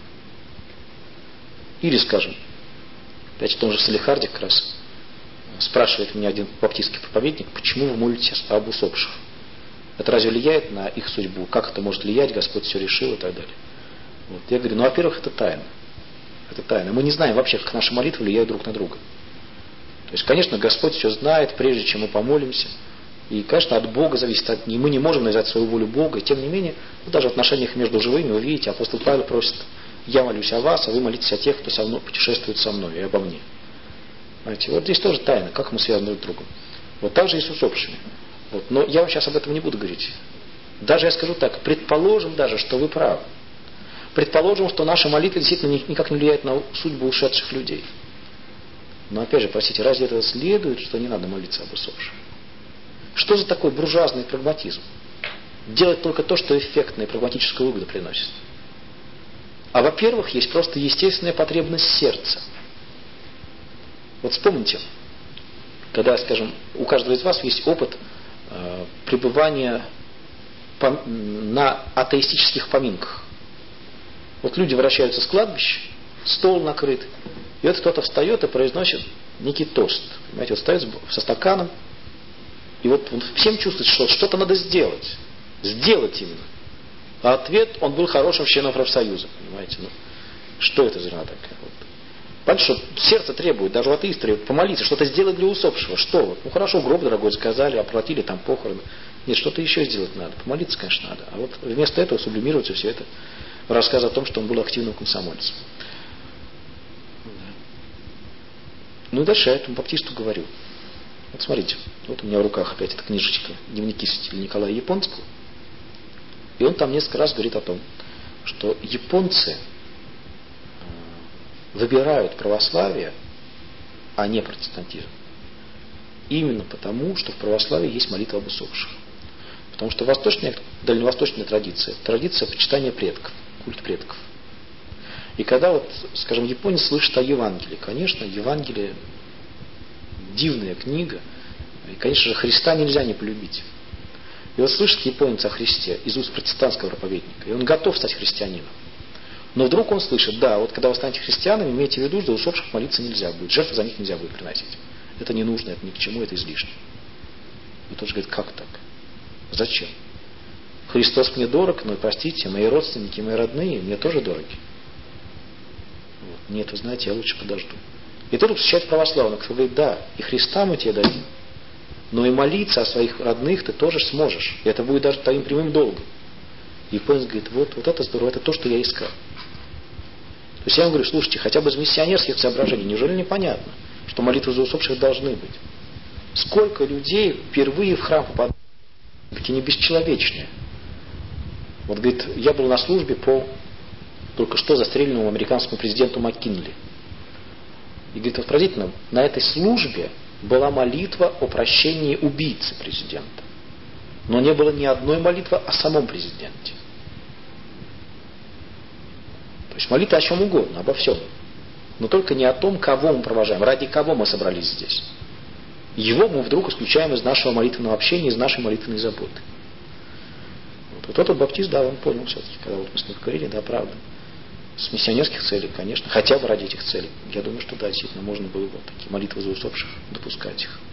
Или, скажем, опять в том же Салихарде как раз спрашивает меня один баптистский проповедник, почему вы молитесь об усопших? Это разве влияет на их судьбу? Как это может влиять? Господь все решил и так далее. Вот. Я говорю, ну, во-первых, это тайна. Это тайна. Мы не знаем вообще, как наши молитвы влияют друг на друга. То есть, конечно, Господь все знает, прежде чем мы помолимся. И, конечно, от Бога зависит. И мы не можем навязать свою волю Бога. И, тем не менее, даже в отношениях между живыми, вы видите, апостол Павел просит, я молюсь о вас, а вы молитесь о тех, кто со мной, путешествует со мной, и обо мне. Знаете, вот здесь тоже тайна, как мы связаны друг с другом. Вот так же и с усопшими. Вот. Но я вам сейчас об этом не буду говорить. Даже я скажу так, предположим даже, что вы правы. Предположим, что наша молитва действительно никак не влияет на судьбу ушедших людей. Но опять же, простите, разве это следует, что не надо молиться об усопших? Что за такой буржуазный прагматизм? Делать только то, что эффектно и прагматическую выгоду приносит. А во-первых, есть просто естественная потребность сердца. Вот вспомните, когда, скажем, у каждого из вас есть опыт пребывания на атеистических поминках. Вот люди возвращаются с кладбища, стол накрыт, и вот кто-то встает и произносит некий тост. Понимаете, вот встает со стаканом, и вот он всем чувствует, что что-то надо сделать. Сделать именно. А ответ, он был хорошим членом профсоюза. Понимаете, ну, что это за такая? Вот. Понимаете, что сердце требует, даже атеист требует помолиться, что-то сделать для усопшего. Что вот? Ну хорошо, гроб дорогой заказали, оплатили там похороны. Нет, что-то еще сделать надо. Помолиться, конечно, надо. А вот вместо этого сублимируется все это в рассказ о том, что он был активным комсомольцем. Ну и дальше я этому баптисту говорю. Вот смотрите, вот у меня в руках опять эта книжечка «Дневники святителя Николая Японского». И он там несколько раз говорит о том, что японцы выбирают православие, а не протестантизм. именно потому, что в православии есть молитва об усопших. Потому что дальневосточная традиция – традиция почитания предков, культ предков. И когда вот, скажем, японец слышит о Евангелии, конечно, Евангелие – дивная книга, и, конечно же, Христа нельзя не полюбить. И вот слышит японец о Христе из уст протестантского проповедника, и он готов стать христианином. Но вдруг он слышит, да, вот когда вы станете христианами, имейте в виду, что за усопших молиться нельзя будет, жертвы за них нельзя будет приносить. Это не нужно, это ни к чему, это излишне. И тот же говорит, как так? Зачем? Христос мне дорог, но, простите, мои родственники, мои родные мне тоже дороги. Вот. Нет, вы знаете, я лучше подожду. И тут встречает православных, кто говорит, да, и Христа мы тебе дадим, но и молиться о своих родных ты тоже сможешь. И это будет даже твоим прямым долгом. И японец говорит, вот это здорово, это то, что я искал. То есть я ему говорю, слушайте, хотя бы из миссионерских соображений, неужели непонятно, что молитвы за усопших должны быть? Сколько людей впервые в храм попадают, какие они бесчеловечные. Вот, говорит, я был на службе по только что застреленному американскому президенту МакКинли. И говорит, вот поразительно, на этой службе была молитва о прощении убийцы президента. Но не было ни одной молитвы о самом президенте. То есть молитва о чем угодно, обо всем. Но только не о том, кого мы провожаем, ради кого мы собрались здесь. Его мы вдруг исключаем из нашего молитвенного общения, из нашей молитвенной заботы. Вот этот баптист, да, он понял все-таки, когда вот мы с ним говорили, да, правда. С миссионерских целей, конечно, хотя бы ради этих целей. Я думаю, что да, действительно, можно было вот такие молитвы за усопших допускать их.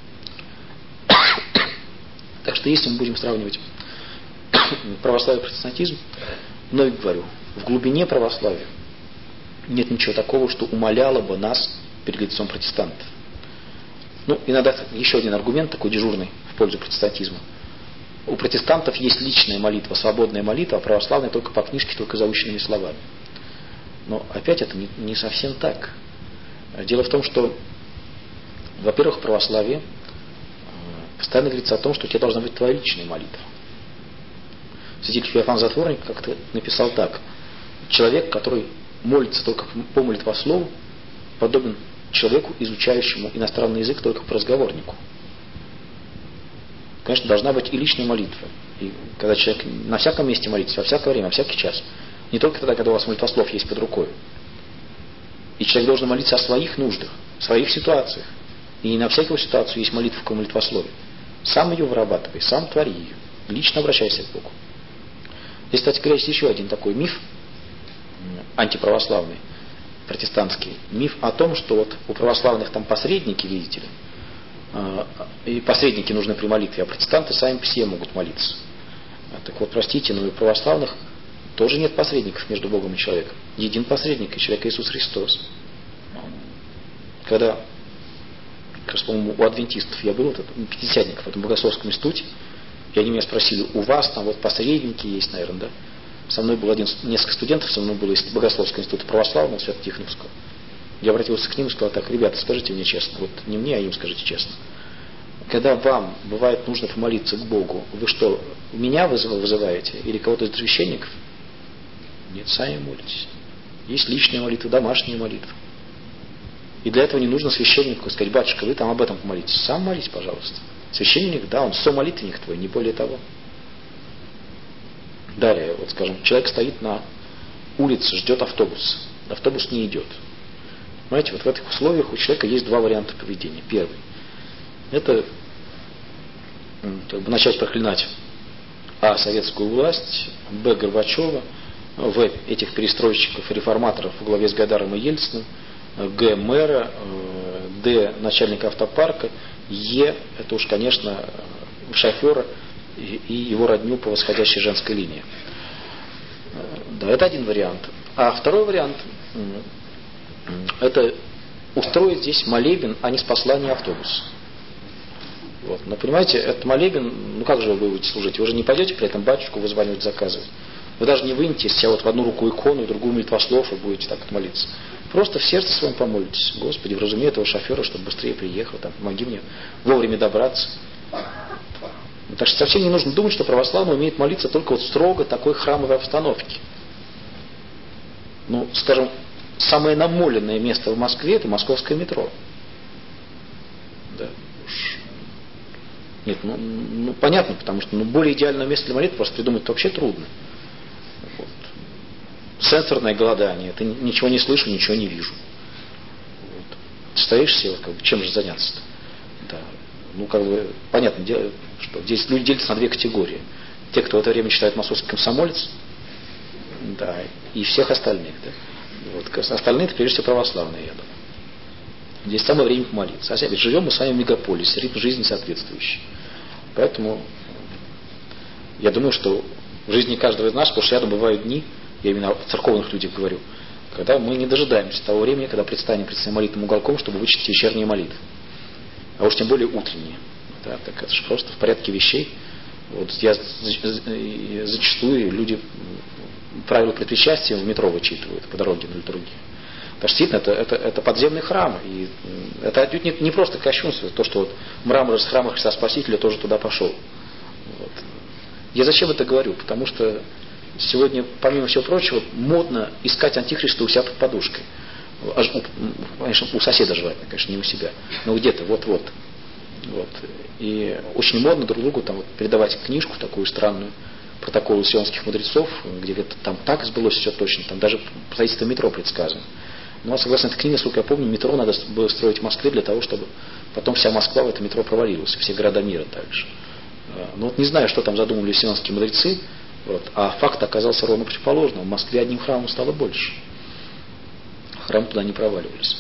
Так что если мы будем сравнивать православие и протестантизм, но и говорю, в глубине православия нет ничего такого, что умаляло бы нас перед лицом протестантов. Ну, иногда еще один аргумент такой дежурный в пользу протестантизма. У протестантов есть личная молитва, свободная молитва, а православная только по книжке, только заученными словами. Но опять это не совсем так. Дело в том, что, во-первых, в православии постоянно говорится о том, что у тебя должна быть твоя личная молитва. Святитель Феофан Затворник как-то написал так. Человек, который молится только по молитвослову, подобен человеку, изучающему иностранный язык только по разговорнику. Конечно, должна быть и личная молитва. И когда человек на всяком месте молится, во всякое время, во всякий час. Не только тогда, когда у вас молитвослов есть под рукой. И человек должен молиться о своих нуждах, в своих ситуациях. И на всякую ситуацию есть молитва в молитвослове. Сам ее вырабатывай, сам твори ее. Лично обращайся к Богу. Здесь, кстати говоря, есть еще один такой миф, антиправославный, протестантский. Миф о том, что вот у православных там посредники, видите ли, и посредники нужны при молитве, а протестанты сами по себе могут молиться. Так вот, простите, но и у православных тоже нет посредников между Богом и человеком. Един посредник, и человек Иисус Христос. Когда, как раз, по-моему, у адвентистов я был, у пятидесятников в этом богословском институте, и они меня спросили, у вас там вот посредники есть, наверное, да? Со мной был несколько студентов, со мной было из Богословского института православного, Свято-Тихоновского. Я обратился к ним и сказал так, ребята, скажите мне честно, вот не мне, а им скажите честно. Когда вам бывает нужно помолиться к Богу, вы что, меня вызываете или кого-то из священников? Нет, сами молитесь. Есть личная молитва, домашняя молитва. И для этого не нужно священнику сказать, батюшка, вы там об этом помолитесь. Сам молись, пожалуйста. Священник, да, он сомолитвенник твой, не более того. Далее, вот скажем, человек стоит на улице, ждет автобус. Автобус не идет. Понимаете, вот в этих условиях у человека есть два варианта поведения. Первый. Это как бы начать проклинать а. советскую власть, б. Горбачева, в. этих перестройщиков и реформаторов во главе с Гайдаром и Ельциным, г. мэра, д. начальника автопарка, е. это уж, конечно, шофера и его родню по восходящей женской линии. Да, это один вариант. А второй вариант это устроить здесь молебен, а не спаслание автобуса. Вот. Но понимаете, этот молебен, ну как же вы будете служить? Вы же не пойдете при этом батюшку вызванивать, заказывать. Вы даже не вынете из себя вот в одну руку икону, в другую молитвослов и будете так вот молиться. Просто в сердце своем помолитесь. Господи, вразуми этого шофера, чтобы быстрее приехал, там, помоги мне вовремя добраться. Так что совсем не нужно думать, что православный умеет молиться только вот строго такой храмовой обстановке. Ну, скажем, самое намоленное место в Москве – это московское метро. Да, уж Нет, понятно, потому что более идеальное место для молитвы просто придумать вообще трудно. Вот. Сенсорное голодание. Ты ничего не слышу, ничего не вижу. Вот. Стоишь себе, чем же заняться-то? Да. Понятное дело, что здесь люди делятся на две категории. Те, кто в это время читает московский комсомолец, да, и всех остальных. Да. Вот. Остальные, это прежде всего православные, я думаю. Здесь самое время помолиться. Ведь живем мы с вами в мегаполисе, ритм жизни соответствующий. Поэтому я думаю, что в жизни каждого из нас, потому что рядом бывают дни, я именно о церковных людях говорю, когда мы не дожидаемся того времени, когда предстанем перед своим молитвенным уголком, чтобы вычитать вечерние молитвы. А уж тем более утренние. Да, так это же просто в порядке вещей. Вот я зачастую люди правила предпричастия в метро вычитывают по дороге на литургию. Потому что действительно это подземный храм. И это отнюдь не просто кощунство, то, что мрамор из храма Христа Спасителя тоже туда пошел. Вот. Я зачем это говорю? Потому что сегодня, помимо всего прочего, модно искать антихриста у себя под подушкой. Конечно, у соседа желательно, конечно, не у себя, но где-то, вот. И очень модно друг другу передавать книжку такую странную, протоколы сионских мудрецов, где где-то там так сбылось все точно, там даже строительство метро предсказано. Но, согласно этой книге, насколько я помню, метро надо было строить в Москве для того, чтобы потом вся Москва в это метро провалилась, и все города мира также. Но не знаю, что там задумали сионские мудрецы, а факт оказался ровно противоположным. В Москве одним храмом стало больше. Храмы туда не проваливались.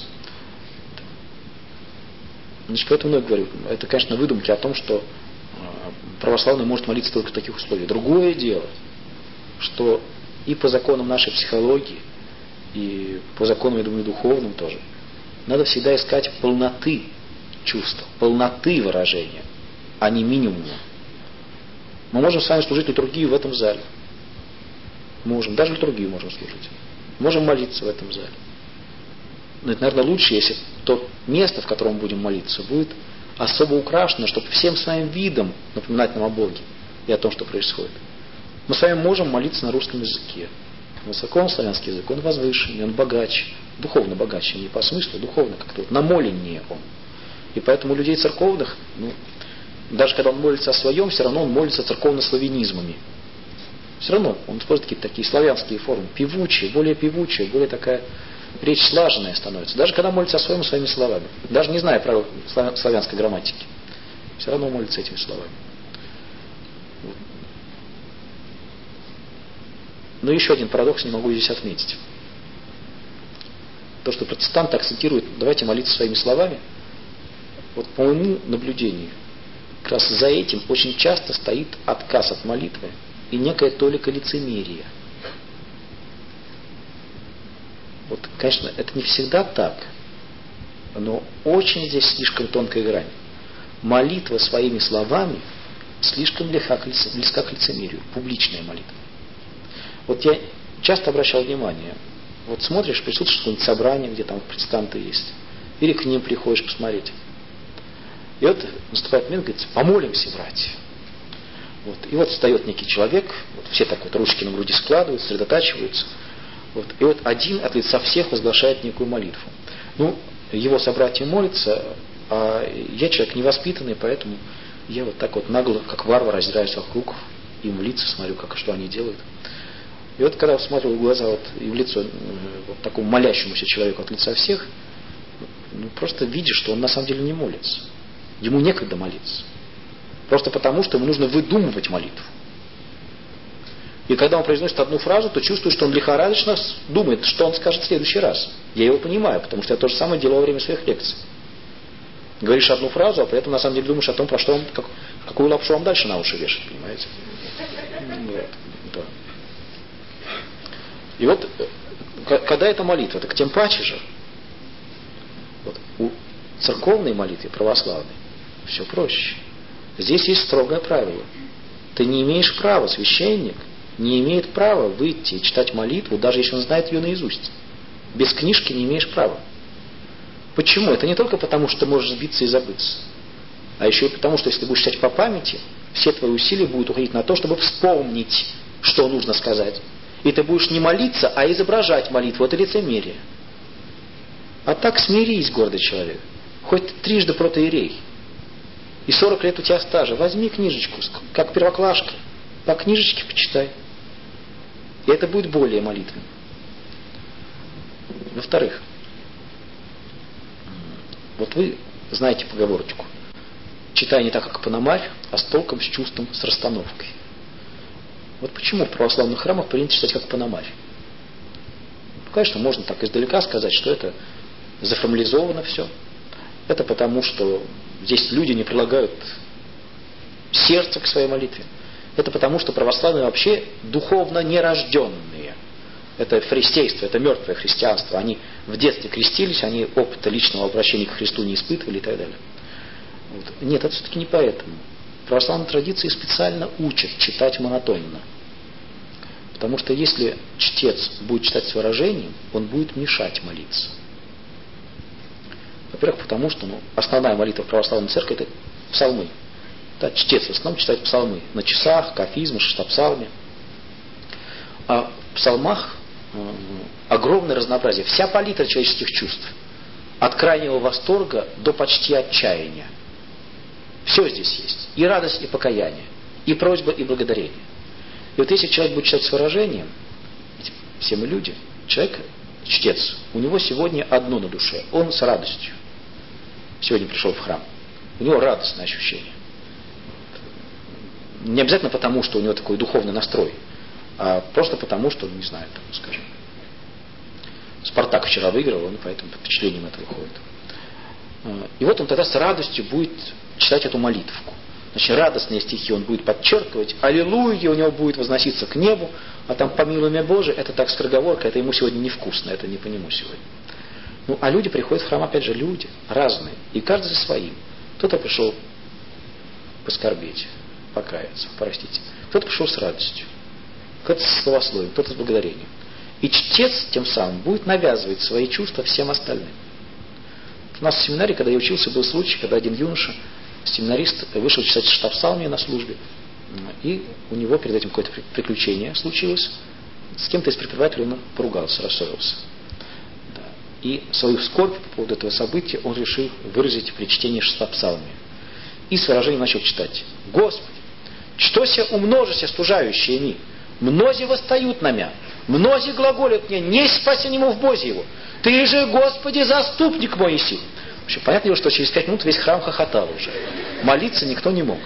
Значит, поэтому я говорю, это, конечно, выдумки о том, что православный может молиться только в таких условиях. Другое дело, что и по законам нашей психологии, и по законам, я думаю, духовным тоже, надо всегда искать полноты чувства, полноты выражения, а не минимума. Мы можем с вами служить литургию в этом зале. Можем, даже литургию можем служить. Можем молиться в этом зале. Но это, наверное, лучше, если то место, в котором мы будем молиться, будет особо украшено, чтобы всем своим видом напоминать нам о Боге и о том, что происходит. Мы с вами можем молиться на русском языке. Высоко славянский язык, он возвышенный, он богаче, духовно богаче, не по смыслу, духовно как-то, намоленнее он. И поэтому у людей церковных, даже когда он молится о своем, все равно он молится церковно-славянизмами. Все равно он использует какие-то такие славянские формы, певучие, более такая речь слаженная становится. Даже когда молится о своем, своими словами. Даже не зная правил славянской грамматики. Все равно молится этими словами. Но еще один парадокс не могу здесь отметить. То, что протестанты акцентируют, давайте молиться своими словами, по моему наблюдению, как раз за этим очень часто стоит отказ от молитвы и некая толика лицемерия. Конечно, это не всегда так, но очень здесь слишком тонкая грань. Молитва своими словами слишком близка к лицемерию, публичная молитва. Я часто обращал внимание, смотришь, присутствуешь в каком-нибудь собрании, где там протестанты есть, или к ним приходишь посмотреть. И наступает момент, говорится, помолимся, братья. И встает некий человек, все так ручки на груди складывают, сосредотачиваются. И один от лица всех возглашает некую молитву. Его собратья молятся, а я человек невоспитанный, поэтому я так нагло, как варвар, раздираюсь вокруг, им в лица смотрю, что они делают. И когда смотрю в глаза и в лицо такому молящемуся человеку от лица всех, просто видишь, что он на самом деле не молится. Ему некогда молиться. Просто потому, что ему нужно выдумывать молитву. И когда он произносит одну фразу, то чувствует, что он лихорадочно думает, что он скажет в следующий раз. Я его понимаю, потому что я то же самое делал во время своих лекций. Говоришь одну фразу, а при этом на самом деле думаешь о том, про что он, какую лапшу вам дальше на уши вешать, понимаете? Да. И когда это молитва, так тем паче же. У церковной молитвы, православной, все проще. Здесь есть строгое правило. Ты не имеешь права, священник не имеет права выйти и читать молитву, даже если он знает ее наизусть. Без книжки не имеешь права. Почему? Это не только потому, что ты можешь сбиться и забыться, а еще и потому, что если ты будешь читать по памяти, все твои усилия будут уходить на то, чтобы вспомнить, что нужно сказать. И ты будешь не молиться, а изображать молитву. Это лицемерие. А так смирись, гордый человек. Хоть трижды протоиерей. и 40 лет у тебя стажа. Возьми книжечку, как первоклашка, по книжечке почитай. И это будет более молитвенно. Во-вторых, вот вы знаете поговорочку. Читай не так, как Пономарь, а с толком, с чувством, с расстановкой. Вот почему в православных храмах принято читать как Пономарь? Конечно, можно так издалека сказать, что это заформализовано все. Это потому, что здесь люди не прилагают сердце к своей молитве. Это потому, что православные вообще духовно нерожденные. Это фарисейство, это мертвое христианство. Они в детстве крестились, они опыта личного обращения к Христу не испытывали и так далее. Вот. Нет, это все-таки не поэтому. Православные традиции специально учат читать монотонно. Потому что если чтец будет читать с выражением, он будет мешать молиться. Во-первых, потому что основная молитва в православной церкви – это псалмы. Да, чтец в основном читает псалмы на часах, кафизмы, шестопсалме. А в псалмах огромное разнообразие. Вся палитра человеческих чувств. От крайнего восторга до почти отчаяния. Все здесь есть. И радость, и покаяние. И просьба, и благодарение. И вот если человек будет читать с выражением, ведь все мы люди, человек, чтец, у него сегодня одно на душе. Он с радостью. Сегодня пришел в храм. У него радостное ощущение. Не обязательно потому, что у него такой духовный настрой, а просто потому, что, не знаю, там, скажем, Спартак вчера выиграл, он поэтому под впечатлением этого ходит. И вот он тогда с радостью будет читать эту молитвку. Значит, радостные стихи он будет подчеркивать, аллилуйя у него будет возноситься к небу, а там помилуй меня Боже, это так скороговорка, это ему сегодня невкусно, это не по нему сегодня. Ну, а люди приходят в храм, опять же, люди разные, и каждый за своим. Кто-то пришел поскорбеть, покаяться, простите. Кто-то пришел с радостью, кто-то с словословием, кто-то с благодарением. И чтец тем самым будет навязывать свои чувства всем остальным. У нас в семинаре, когда я учился, был случай, когда один юноша, семинарист, вышел читать штаб-псалмы на службе, и у него перед этим какое-то приключение случилось. С кем-то из преподавателей он поругался, рассорился. Да. И свою скорбь по поводу этого события он решил выразить при чтении штаб-псалмы. И с выражением начал читать. «Господи, что се умножися стужающие ми? Мнози восстают на мя, мнози глаголят мне, не спасенему в Бозе его. Ты же, Господи, заступник мой иси». В общем, понятно, что через 5 минут весь храм хохотал уже. Молиться никто не мог.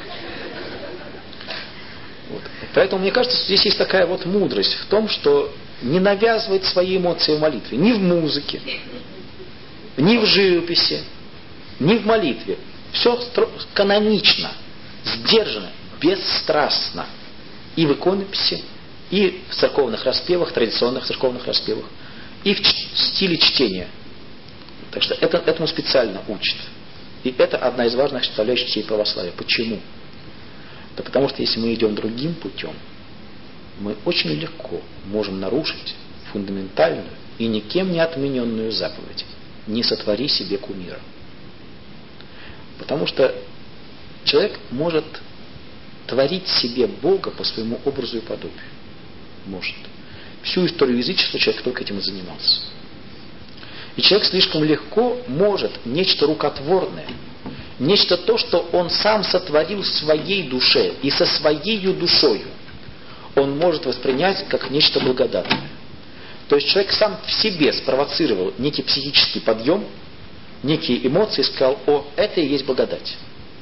Вот. Поэтому, мне кажется, здесь есть такая вот мудрость в том, что не навязывать свои эмоции в молитве. Ни в музыке, ни в живописи, ни в молитве. Все канонично, сдержанно, бесстрастно. И в иконописи, и в церковных распевах, традиционных церковных распевах, и в стиле чтения. Так что этому специально учат. И это одна из важных составляющих всей православия. Почему? Да потому что если мы идем другим путем, мы очень легко можем нарушить фундаментальную и никем не отмененную заповедь: не сотвори себе кумира. Потому что человек может творить себе Бога по своему образу и подобию. Может. Всю историю язычества человек только этим и занимался. И человек слишком легко может нечто рукотворное, нечто то, что он сам сотворил в своей душе и со своей душою, он может воспринять как нечто благодатное. То есть человек сам в себе спровоцировал некий психический подъем, некие эмоции и сказал: о, это и есть благодать.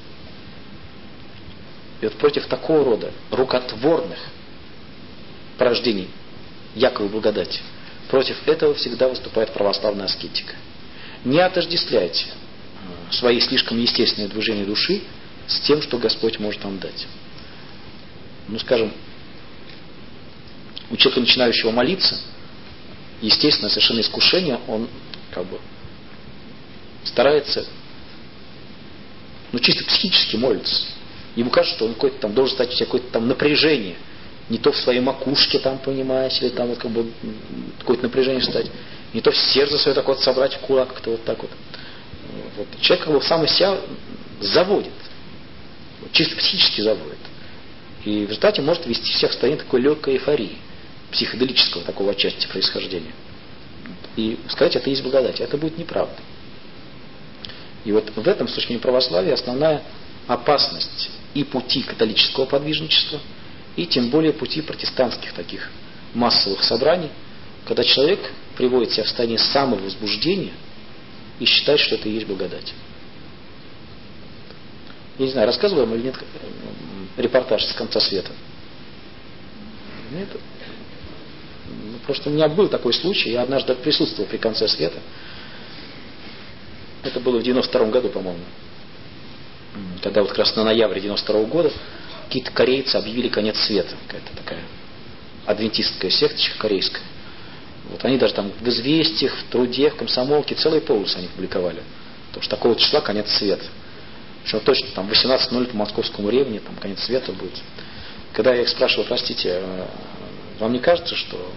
И вот против такого рода рукотворных порождений якобы благодати, против этого всегда выступает православная аскетика. Не отождествляйте свои слишком естественные движения души с тем, что Господь может вам дать. Ну, скажем, у человека, начинающего молиться, естественно, совершенно искушение, он как бы старается, чисто психически молится. Ему кажется, что он какой-то там должен стать у себя какое-то там напряжение. Не то в своей макушке, там, понимаешь, или там вот как бы какое-то напряжение стать. Не то в сердце свое так вот собрать в кулак, как-то вот так вот. Вот. Человек как бы сам из себя заводит. Чисто психически заводит. И в результате может вести себя в состояние такой легкой эйфории, психоделического такого отчасти происхождения. И сказать, это есть благодать, это будет неправда. И вот в этом, с точки зрения православия, основная опасность и пути католического подвижничества, и тем более пути протестантских таких массовых собраний, когда человек приводит себя в состояние самовозбуждения и считает, что это и есть благодать. Я не знаю, рассказывал вам или нет репортаж с конца света. Нет. Просто у меня был такой случай, я однажды присутствовал при конце света. Это было в 92 году, по-моему. Когда вот как раз на ноябрь 92 года какие-то корейцы объявили конец света. Какая-то такая адвентистская секточка корейская. Вот они даже там в «Известиях», в «Труде», в «Комсомолке» целый полос они публиковали. Потому что такого числа конец света. Причем точно там 18:00 по московскому времени, там конец света будет. Когда я их спрашивал, простите, вам не кажется, что...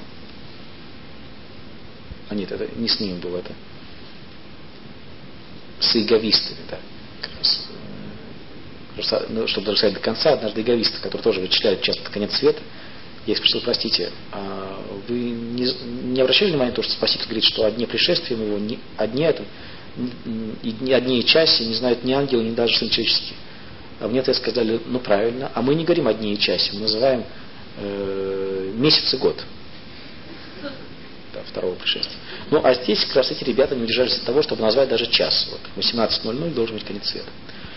А нет, это не с ними было, это с иеговистами, да. Чтобы даже сказать до конца, однажды иеговисты, которые тоже вычисляют часто конец света, я их спросил, простите, а вы не обращали внимания на то, что Спаситель говорит, что о дне пришествия его, о дне этом, и о дне и часе не знают ни ангелы, ни даже сын человеческий. А мне-то сказали, ну правильно, а мы не говорим о дне и часе, мы называем месяц и год. Да, второго пришествия. Ну, а здесь как раз эти ребята не удержались от того, чтобы назвать даже час. Вот, 18:00 должен быть конец света.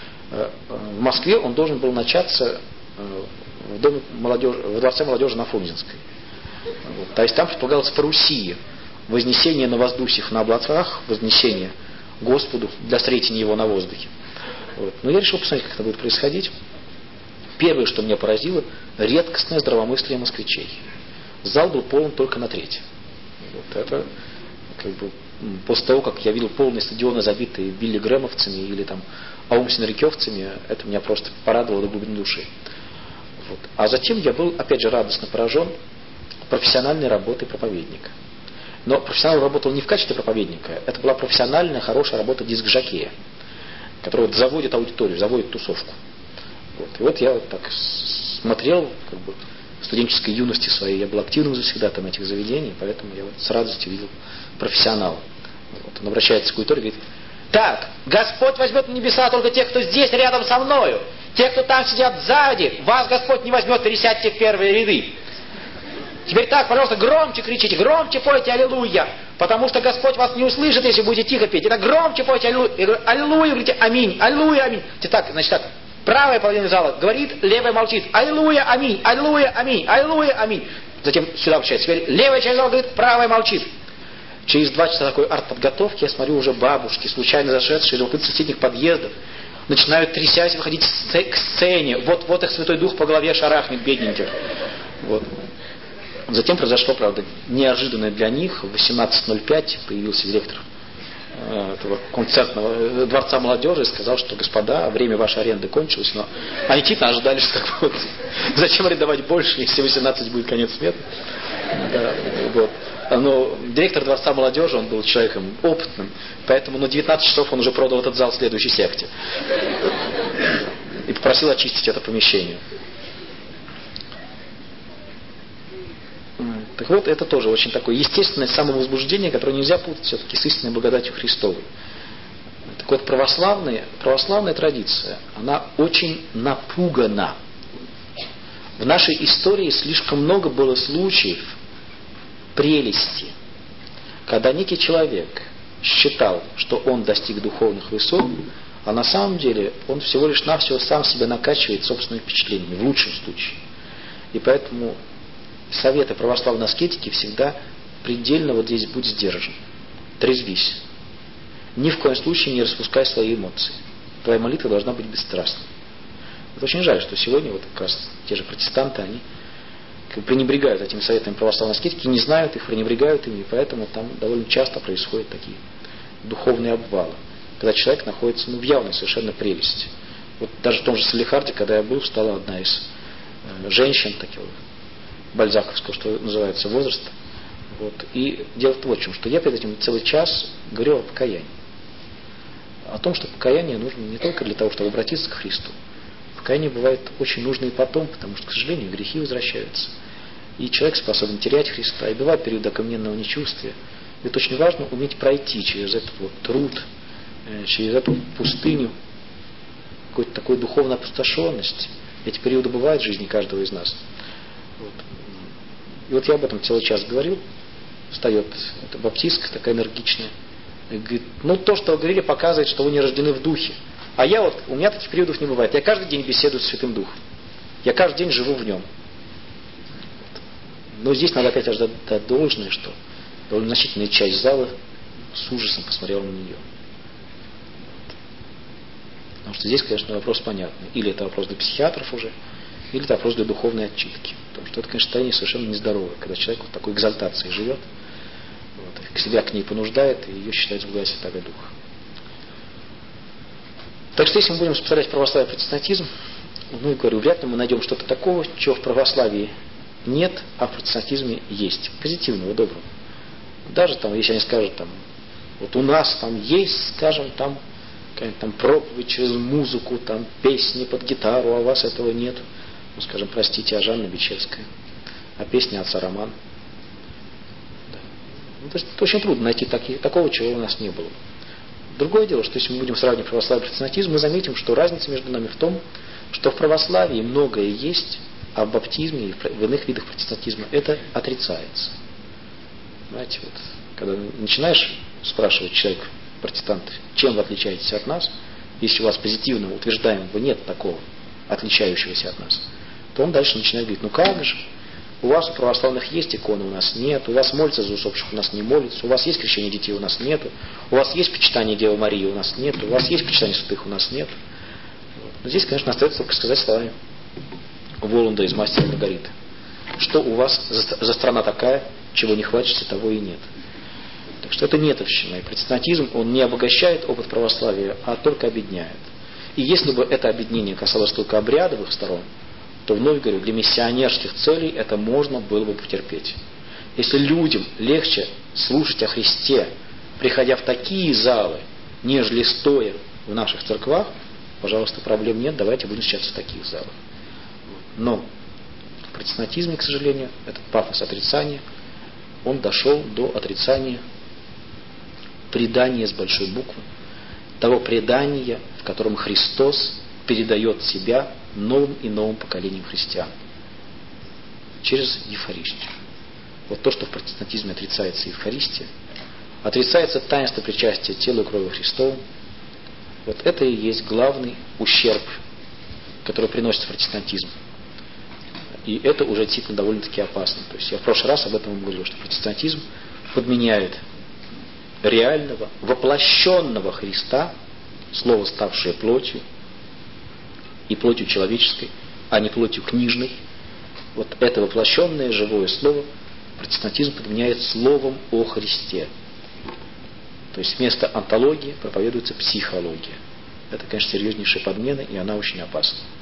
В Москве он должен был начаться в доме молодежи, в Дворце молодежи на Фрунзенской. Вот, то есть там предполагалось парусия, вознесение на воздухах, на облаках, вознесение Господу для встретения его на воздухе. Вот. Но я решил посмотреть, как это будет происходить. Первое, что меня поразило, редкостное здравомыслие москвичей. Зал был полон только на треть. Вот это как бы после того, как я видел полные стадионы, забитые Билли Грэмовцами или там аумсенрикевцами, это меня просто порадовало до глубины души. Вот. А затем я был, опять же, радостно поражен профессиональной работой проповедника. Но профессионал работал не в качестве проповедника, это была профессиональная, хорошая работа диск-жокея, который вот заводит аудиторию, заводит тусовку. Вот. И вот я вот так смотрел, как бы, в студенческой юности своей, я был активным завсегдатаем этих заведений, поэтому я вот с радостью видел профессионала. Вот. Он обращается к аудитории и говорит: так, Господь возьмет на небеса только тех, кто здесь рядом со мною. Те, кто там сидят сзади, вас Господь не возьмет, пересядьте в первые ряды. Теперь так, пожалуйста, громче кричите, громче пойте аллилуйя, потому что Господь вас не услышит, если будете тихо петь. Итак, громче пойте аллилуйя. Я говорю, аллилуйя, говорите, аминь, аллилуйя, аминь. Так, значит так, правая половина зала говорит, левая молчит. Аллилуйя, аминь, аллилуйя, аминь, аллилуйя, аминь. Затем сюда обращается. Теперь левая часть зала говорит, правая молчит. Через 2 часа такой артподготовки я смотрю, уже бабушки, случайно зашедшие из около соседних подъездов, начинают, трясясь, выходить к сцене. Вот их Святой Дух по голове шарахнет, бедненьких. Вот. Затем произошло, правда, неожиданное для них. В 18:05 появился директор этого концертного Дворца молодежи и сказал, что, господа, время вашей аренды кончилось, но они типа ожидали, что как бы, вот, зачем арендовать больше, если 18 будет конец света. Да, вот. Но директор Дворца молодежи, он был человеком опытным, поэтому на 19 часов он уже продал этот зал следующей секте и попросил очистить это помещение. Так вот, это тоже очень такое естественное самовозбуждение, которое нельзя путать все-таки с истинной благодатью Христовой. Так вот, православная традиция, она очень напугана. В нашей истории слишком много было случаев прелести, когда некий человек считал, что он достиг духовных высот, а на самом деле он всего лишь навсего сам себя накачивает собственными впечатлениями, в лучшем случае. И поэтому советы православной аскетики всегда предельно вот здесь будь сдержан. Трезвись. Ни в коем случае не распускай свои эмоции. Твоя молитва должна быть бесстрастной. Это очень жаль, что сегодня вот как раз те же протестанты, они пренебрегают этими советами православной аскетики, не знают их, пренебрегают ими, и поэтому там довольно часто происходят такие духовные обвалы, когда человек находится в явной совершенно прелести. Вот даже в том же Салехарде, когда я был, встала одна из женщин, таких бальзаковского, что называется, возраста. Вот. И дело вот в чем, что я перед этим целый час говорил о покаянии. О том, что покаяние нужно не только для того, чтобы обратиться к Христу. Покаяние бывает очень нужно и потом, потому что, к сожалению, грехи возвращаются. И человек способен терять Христа, и бывает период окаменного нечувствия. И это очень важно уметь пройти через этот вот труд, через эту пустыню какой-то такой духовной опустошенности. Эти периоды бывают в жизни каждого из нас. Вот. И вот я об этом целый час говорил. Встает эта баптистка такая энергичная. И говорит, ну то, что вы говорили, показывает, что вы не рождены в духе. А я вот, у меня таких периодов не бывает. Я каждый день беседую с Святым Духом. Я каждый день живу в нем. Но здесь надо опять отдать должное, что довольно значительная часть зала с ужасом посмотрела на нее. Потому что здесь, конечно, вопрос понятный. Или это вопрос для психиатров уже, или это вопрос для духовной отчитки. Потому что это, конечно, состояние совершенно нездоровое, когда человек в такой экзальтации живет, вот, себя к ней понуждает, и ее считает злая Святаго Духа. Так что если мы будем повторять православие и протестантизм, ну и говорю, вряд ли мы найдем что-то такого, чего в православии нет, а в протестантизме есть. Позитивного, доброго. Даже там, если они скажут, там, вот у нас там есть, скажем, там проповедь через музыку, там песни под гитару, а у вас этого нет. Ну, скажем, простите, а Жанна Бичевская, а песня отца Роман. Да. Ну, то есть это очень трудно найти такого, чего у нас не было. Другое дело, что если мы будем сравнивать православие и протестантизм, мы заметим, что разница между нами в том, что в православии многое есть, а в баптизме и в иных видах протестантизма это отрицается. Знаете, вот, когда начинаешь спрашивать человека, протестанты, чем вы отличаетесь от нас, если у вас позитивно утверждаемого нет такого, отличающегося от нас, то он дальше начинает говорить, ну как же, у вас у православных есть иконы, у нас нет, у вас молятся за усопших, у нас не молятся, у вас есть крещение детей, у нас нет, у вас есть почитание Девы Марии, у нас нет, у вас есть почитание святых, у нас нет. Но здесь, конечно, остается только сказать словами Воланда из «Мастера и Маргариты». Что у вас за страна такая, чего не хватит, того и нет. Так что это нетовщина. И протестантизм, он не обогащает опыт православия, а только обедняет. И если бы это обеднение касалось только обрядовых сторон, то, вновь говорю, для миссионерских целей это можно было бы потерпеть. Если людям легче слушать о Христе, приходя в такие залы, нежели стоя в наших церквах, пожалуйста, проблем нет, давайте будем встречаться в таких залах. Но в протестантизме, к сожалению, этот пафос отрицания, он дошел до отрицания предания с большой буквы, того предания, в котором Христос передает себя новым и новым поколениям христиан через Евхаристию. Вот то, что в протестантизме отрицается Евхаристия, отрицается таинство причастия тела и крови Христова, вот это и есть главный ущерб, который приносит протестантизм. И это уже действительно довольно-таки опасно. То есть я в прошлый раз об этом говорил, что протестантизм подменяет реального, воплощенного Христа, слово, ставшее плотью, и плотью человеческой, а не плотью книжной. Вот это воплощенное живое слово протестантизм подменяет словом о Христе. То есть вместо онтологии проповедуется психология. Это, конечно, серьезнейшая подмена, и она очень опасна.